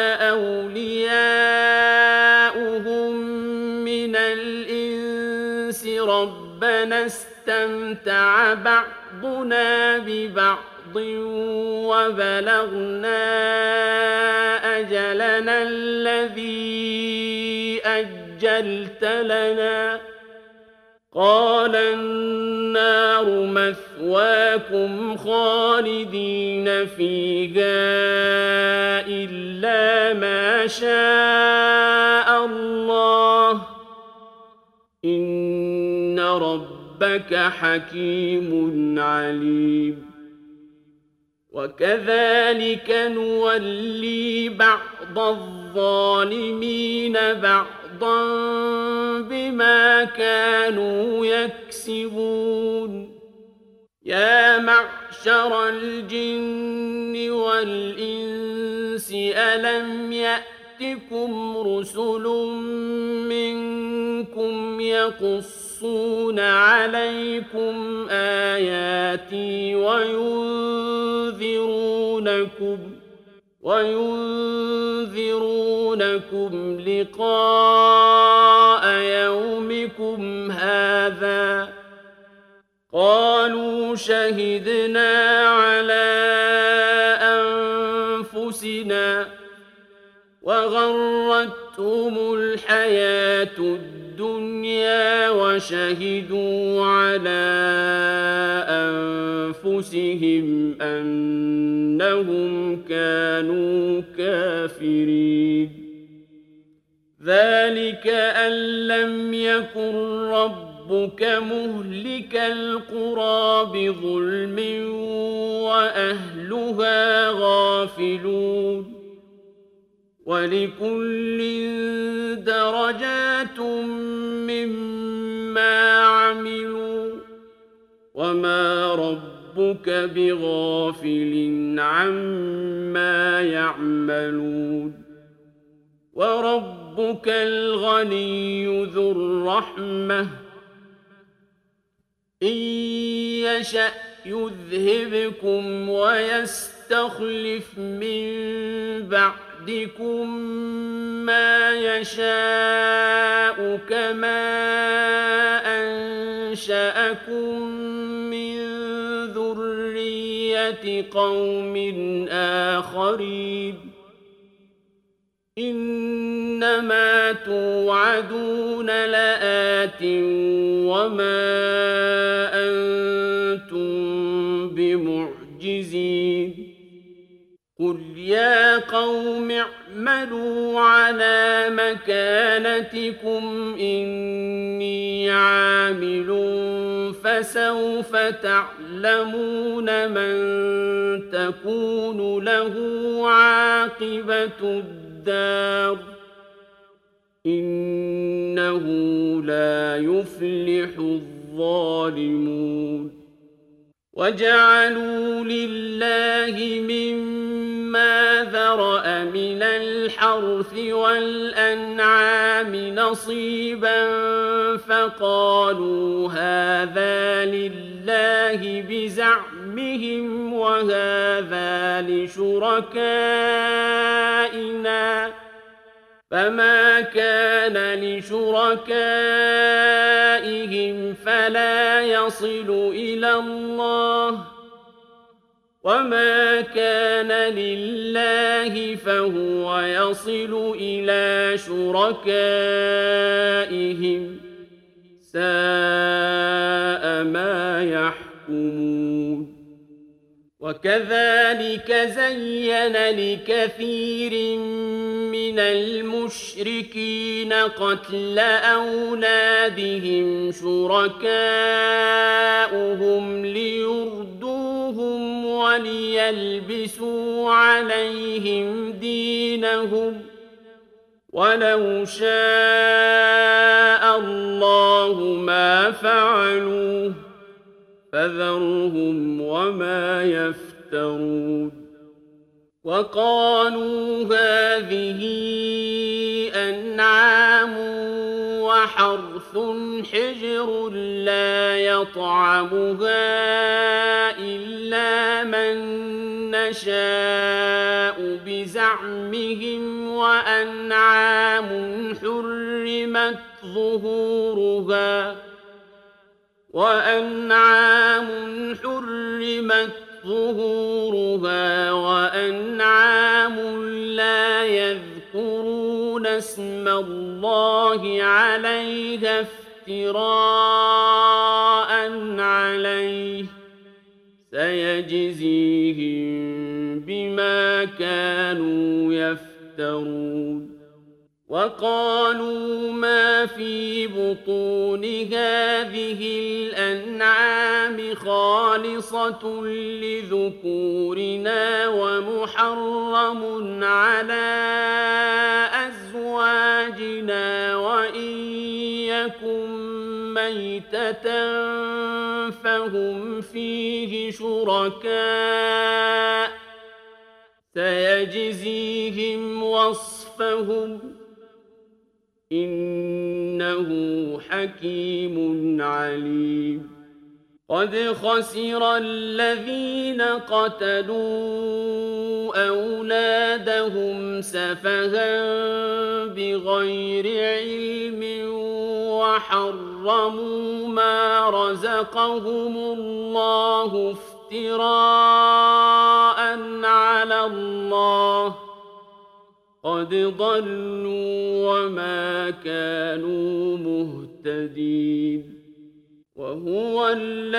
أَوْلِيَاؤُهُم مِّنَ الْإِنسِ رَبَّنَا اسْتَمْتَعَ بَعْضُنَا بِبَعْضٍ وَبَلَغْنَا أَجَلَنَا الَّذِي أَجَّلْتَ لَنَا قَالَ النَّارُ مَثْوَاكُمْ خَالِدِينَ فِيهَا إِلَّا مَا شَاءَ اللَّهُ ۗ إِنَّ رَبَّكَ حَكِيمٌ عَلِيمٌ وكذلك نولي بعض الظالمين بعضا بما كانوا يكسبون يا معشر الجن والإنس ألم يأتكم رسل منكم يقصون عليكم آياتي وينذرونكم لقاء يومكم هذا قالوا شهدنا على أنفسنا وغرتهم الحياة الدنيا وشهدوا على أنفسهم أنهم كانوا كافرين ذلك أن لم يكن ربك مهلك القرى بظلم وأهلها غافلون ولكل درجات مما عملوا وما ربك بغافل عما يعملون وربك الغني ذو الرحمة إن يشأ يذهبكم ويستخلف من بعدكم ما يشاء كما أنشأكم من ذرية قوم آخرين إنما توعدون لآت وما أنتم بمعجزين قل يا قوم اعملوا على مكانتكم إني عامل فسوف تعلمون من تكون له عاقبة الدار إنه لا يفلح الظالمون وجعلوا لله مما ذرأ من الحرث والأنعام نصيبا فقالوا هذا لله بزعمهم وهذا لشركائنا فما كان لشركائهم فلا يصل إلى الله وما كان لله فهو يصل إلى شركائهم ساء ما يحكمون وكذلك زين لكثير من المشركين قتل أولادهم شركاؤهم ليردوهم وليلبسوا عليهم دينهم ولو شاء الله ما فعلوه فذرهم وما يفترون وقالوا هذه أنعام وحرث حجر لا يطعمها إلا من نشاء بزعمهم وأنعام حرمت ظهورها وأنعام لا يذكرون اسم الله عليها افتراء عليه سيجزيهم بما كانوا يفترون وقالوا ما في بطون هذه الأنعام خالصة لذكورنا ومحرم على أزواجنا وإن يكن ميتة فهم فيه شركاء سيجزيهم وصفهم إنه حكيم عليم قد خسر الذين قتلوا أولادهم سفها بغير علم وحرموا ما رزقهم الله افتراء على الله قد ضلوا وما كانوا مهتدين وهو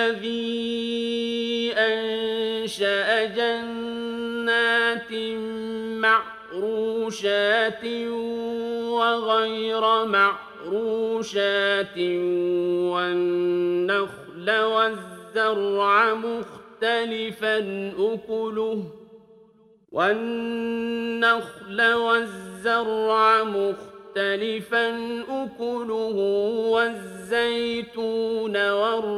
الذي أنشأ جنات معروشات وغير معروشات والنخل والزرع مختلفا أكله والزيتون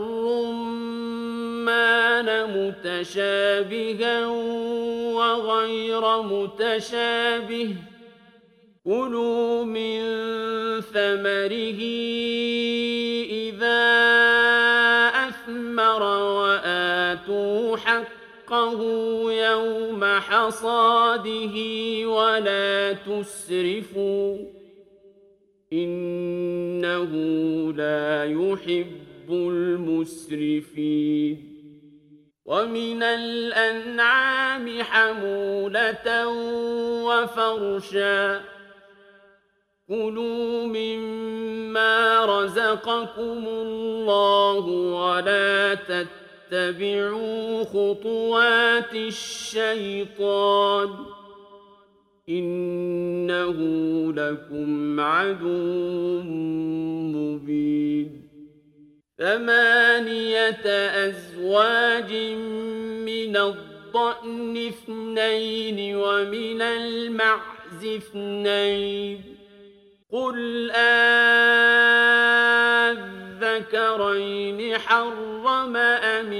والرمان متشابها وغير متشابه كلوا من ثمره إذا أثمر وآتوا حقه يوم حصاده ولا تسرفوا إنه لا يحب المسرفين ومن الأنعام حمولة وفرشا كلوا مما رزقكم الله ولا تتبعوا خطوات الشيطان إنه لكم عدو مبين 8 أزواج من الضأن 2 ومن المعز 2 قل أذكرين حرم أم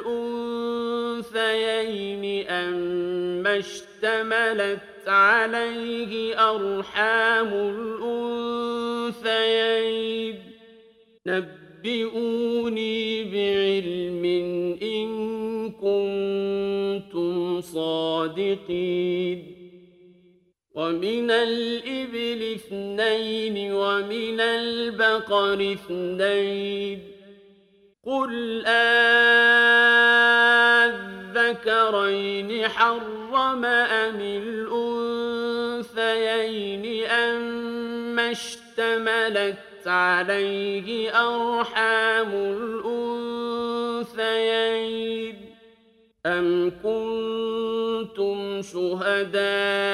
الأنثيين أما اشتملت عليه أرحام الأنثيين نبئوني بعلم إن كنتم صادقين ومن الإبل 2 ومن البقر 2 قل أذكرين حرم أم الأنثيين أما اشتملت عليه أرحام الأنثيين أم كنتم شهداء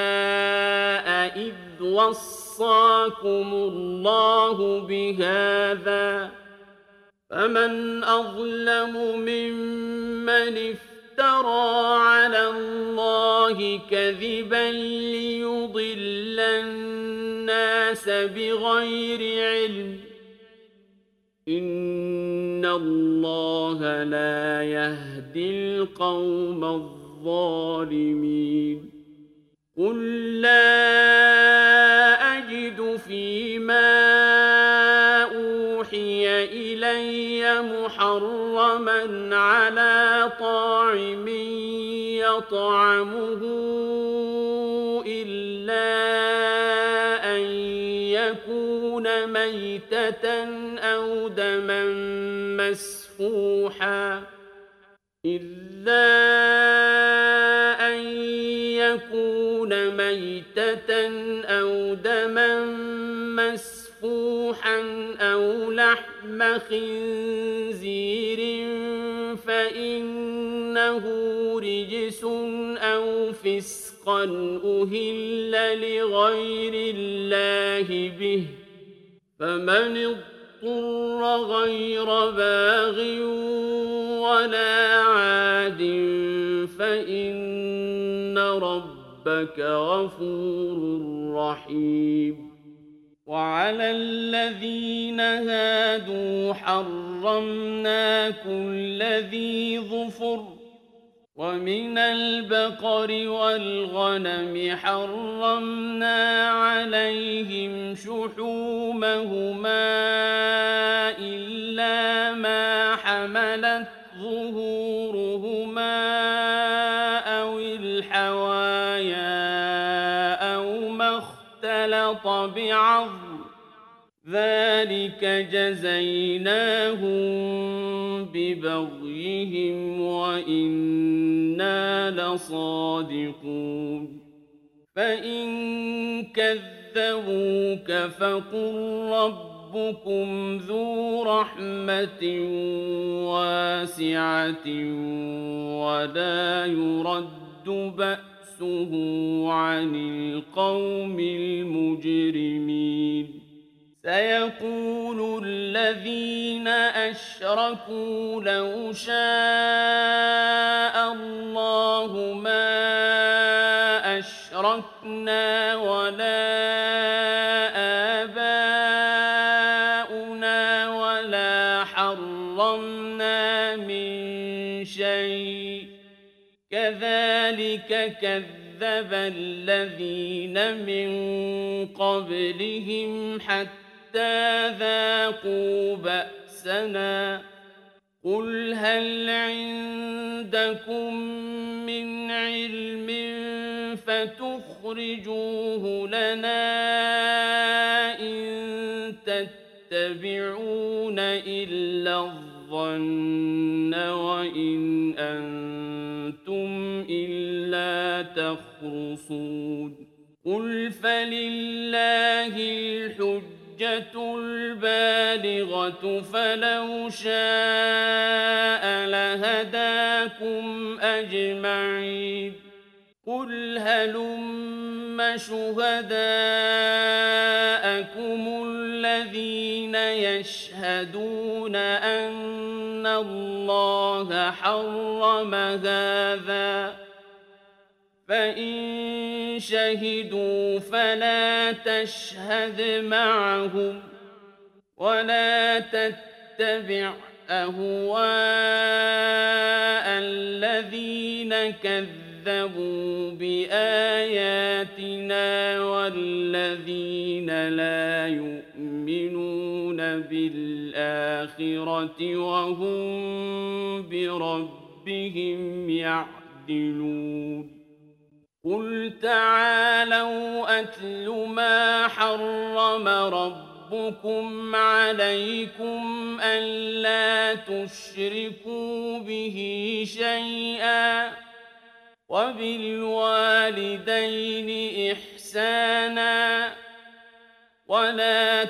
إذ وصاكم الله بهذا فمن أظلم ممن افترى على الله كذبا ليضل الناس بغير علم إن الله لا يهدي القوم الظالمين قل لا أجد فيما أوحي إلي محرما على طاعم يطعمه إلا أن يكون ميتة أو دما مسفوحا أو لحم خنزير فإنه رجس أو فسق فِسْقًا أُهِلَّ لِغَيْرِ اللَّهِ بِهِ فَمَنِ اضْطُرَّ غَيْرَ بَاغٍ وَلَا عَادٍ فَإِنَّ رَبَّكَ غَفُورٌ رَّحِيمٌ وَعَلَى الَّذِينَ هَادُوا حَرَّمْنَا كُلَّ ذِي ظُفُرٍ وَمِنَ الْبَقَرِ وَالْغَنَمِ حَرَّمْنَا عَلَيْهِمْ شُحُومَهُمَا إِلَّا مَا حَمَلَتْ ظُهُورُهُمَا أَوِ الْحَوَايَا أَوْ مَا اخْتَلَطَ بِعَظْمٍ ذَلِكَ جَزَيْنَاهُم بِبَغْيِهِمْ وَإِنَّا لَصَادِقُونَ فَإِن كَذَّبُوكَ فَقُل رَّبُّكُمْ ذُو رَحْمَةٍ وَاسِعَةٍ وَلَا يُرَدُّ بَأْسُهُ عَنِ الْقَوْمِ الْمُجْرِمِينَ سَيَقُولُ الَّذِينَ أَشْرَكُوا لَوْ شَاءَ اللَّهُ مَا أَشْرَكْنَا وَلَا آبَاؤُنَا وَلَا حَرَّمْنَا مِن شَيْءٍ كَذَلِكَ كَذَّبَ الَّذِينَ مِن قَبْلِهِمْ حَتَّىٰ ذَاقُوا بَأْسَنَا قُلْ هَلْ عِندَكُم مِّنْ عِلْمٍ فَتُخْرِجُوهُ لَنَا إِن تَتَّبِعُونَ إِلَّا الظَّنَّ وَإِنْ أَنتُمْ إِلَّا تَخْرُصُونَ قُلْ فَلِلَّهِ الْحُجَّةُ الْبَالِغَةُ فَلَوْ شَاءَ لَهَدَاكُمْ أَجْمَعِينَ قُلْ هَلُمَّ شُهَدَاءَكُمُ الَّذِينَ يَشْهَدُونَ أَنَّ اللَّهَ حَرَّمَ هَٰذَا فَإِن شَهِدُوا فَلَا تَشْهَدْ مَعَهُمْ وَلَا تَتَّبِعْ أَهْوَاءَ الَّذِينَ كَذَّبُوا بِآيَاتِنَا وَالَّذِينَ لَا يُؤْمِنُونَ بِالْآخِرَةِ وَهُم بِرَبِّهِمْ يَعْدِلُونَ قُلْ تَعَالَوْا أَتْلُ مَا حَرَّمَ رَبُّكُمْ عَلَيْكُمْ أَلَّا تُشْرِكُوا بِهِ شَيْئًا وَبِالْوَالِدَيْنِ إِحْسَانًا وَلَا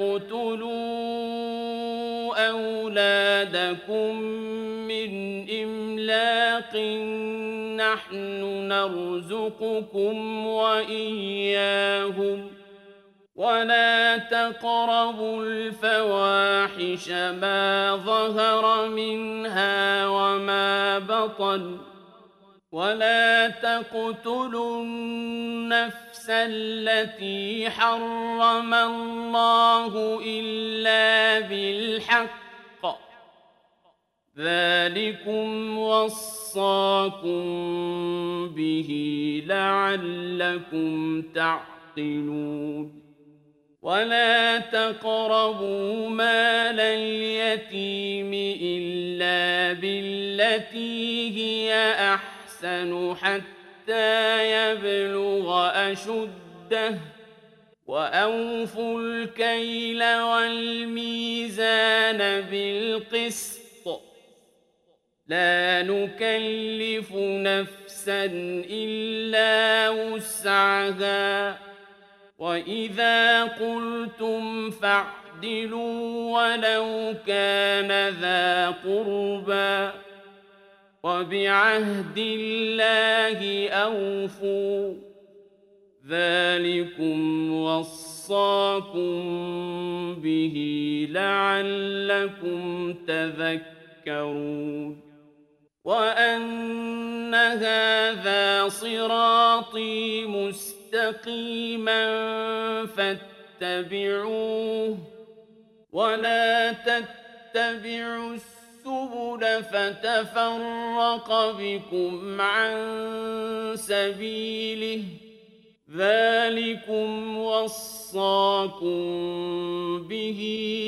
تَقْتُلُوا أَوْلَادَكُم مِّنْ إِمْلَاقٍ نَّحْنُ نَرْزُقُكُمْ وَإِيَّاهُمْ وَلَا تَقْرَبُوا الْفَوَاحِشَ مَا ظَهَرَ مِنْهَا وَمَا بَطَنَ وَلَا تَقْتُلُوا النَّفْسَ الَّتِي حَرَّمَ اللَّهُ إِلَّا بِالْحَقِّ ذَلِكُمْ وَصَّاكُم بِهِ لَعَلَّكُمْ تَعْقِلُونَ وَلَا تَقْرَبُوا مَالَ الْيَتِيمِ إِلَّا بِالَّتِي هِيَ أَحْسَنُ حَتَّىٰ يَبْلُغَ أَشُدَّهُ وَأَوْفُوا الْكَيْلَ وَالْمِيزَانَ بِالْقِسْطِ لَا نُكَلِّفُ نَفْسًا إِلَّا وُسْعَهَا وَإِذَا قُلْتُمْ فَاعْدِلُوا وَلَوْ كَانَ ذَا قُرْبَىٰ وبعهد الله أوفوا ذلكم وصاكم به لعلكم تذكرون وأن هذا صراطي مستقيما فاتبعوه ولا تتبعوا السبل فتفرق بكم عن سبيله ذلكم وصاكم به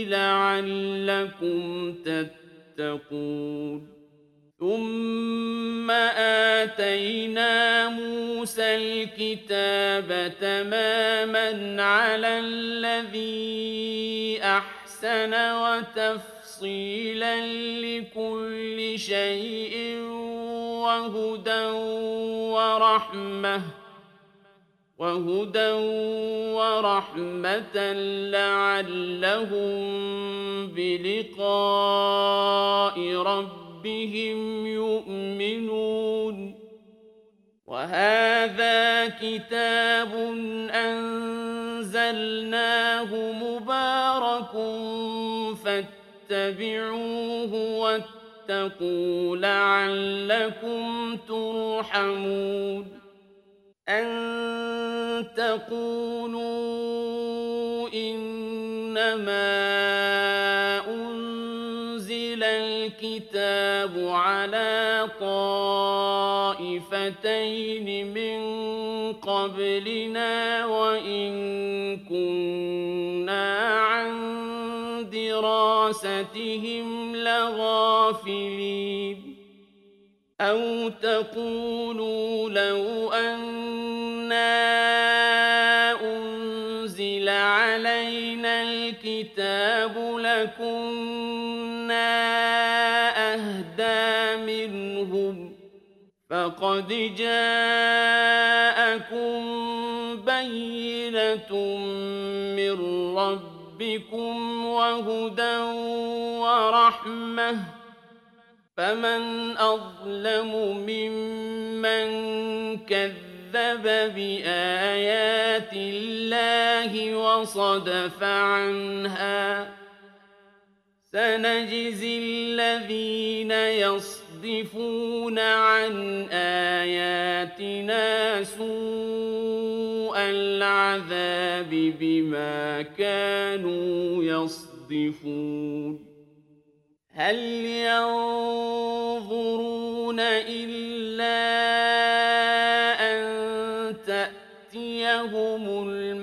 لعلكم تتقون ثم آتينا موسى الكتاب تماما على الذي أحسن وتفصيلا لكل شيء وهدى ورحمة لعلهم بلقاء ربهم يؤمنون وهذا كتاب أنزلناه مبارك فاتبعوه واتقوا لعلكم ترحمون أن تقولوا إنما أنزل الكتاب على طائفتين من قبلنا وإن كنا عن دراستهم لغافلين أو تقولوا لو أنا أنزل علينا الكتاب لكنا أهدى منهم فقد جاءكم بينة من ربكم وهدى ورحمة فمن أظلم ممن كذب بآيات الله وصدف عنها سنجزي الذين يصدفون عن آياتنا سوء العذاب بما كانوا يصدفون هل ينظرون إلا أن تأتيهم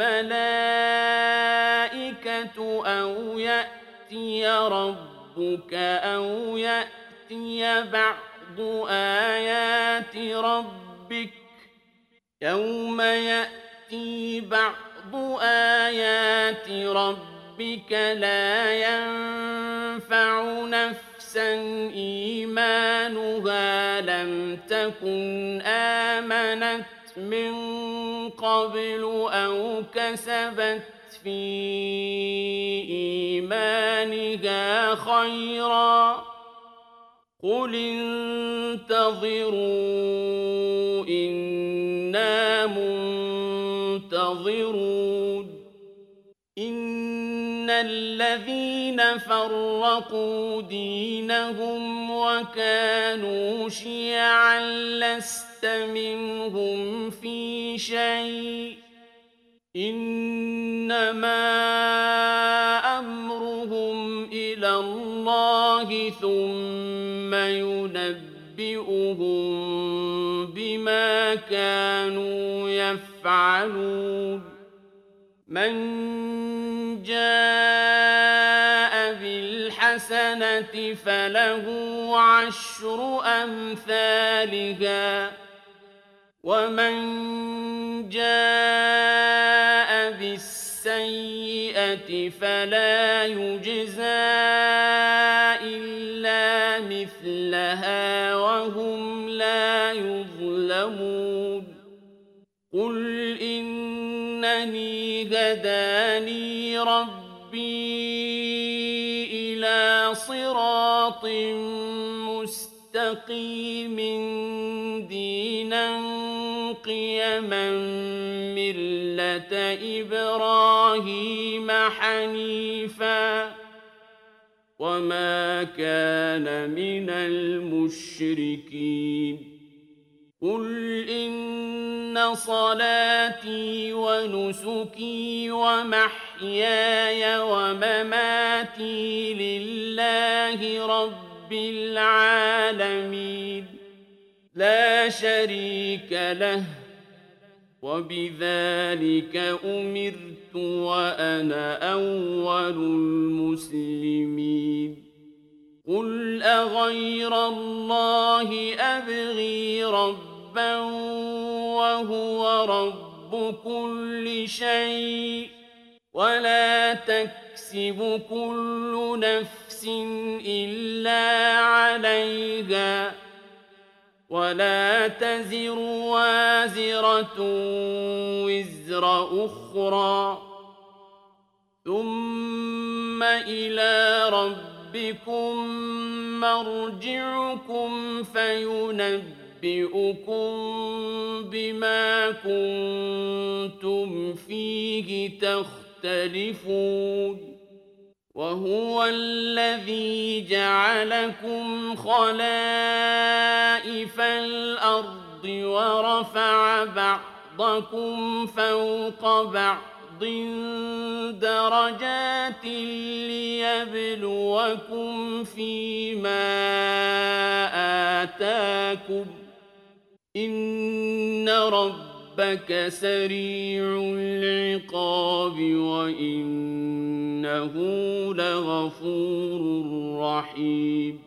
الملائكة أو يأتي ربك أو يأتي بعض آيات ربك يوم يأتي بعض آيات ربك لا ينفع نفسا إيمانها لم تكن آمنت من قبل أو كسبت في إيمانها خيرا قل انتظروا إنا منتظرون إن الذين فرقوا دينهم وكانوا شيعا لست منهم في شيء إنما أمرهم إلى الله ثم ينبئهم بما كانوا يفعلون من جاء بالحسنة فله عشر أمثالها ومن جاء بالسيئة فلا يجزى إلا مثلها وهم لا يظلمون قل إنني هداني ربي إلى صراط مستقيم دينا قيما ملة إبراهيم حنيفا وما كان من المشركين قل إن صلاتي ونسكي ومحياي ومماتي لله رب العالمين لا شريك له وبذلك أمرت وأنا أول المسلمين قل أغير الله أبغي ربا وهو رب كل شيء ولا تكسب كل نفس إلا عليها ولا تزر وازرة وزر أخرى ثم إلى ربكم مرجعكم فينبئكم بما كنتم فيه تختلفون وهو الذي جعلكم خلائف الأرض ورفع بعضكم فوق بعض درجات ليبلوكم فيما آتاكم إن ربك سريع العقاب وإنه لغفور رحيم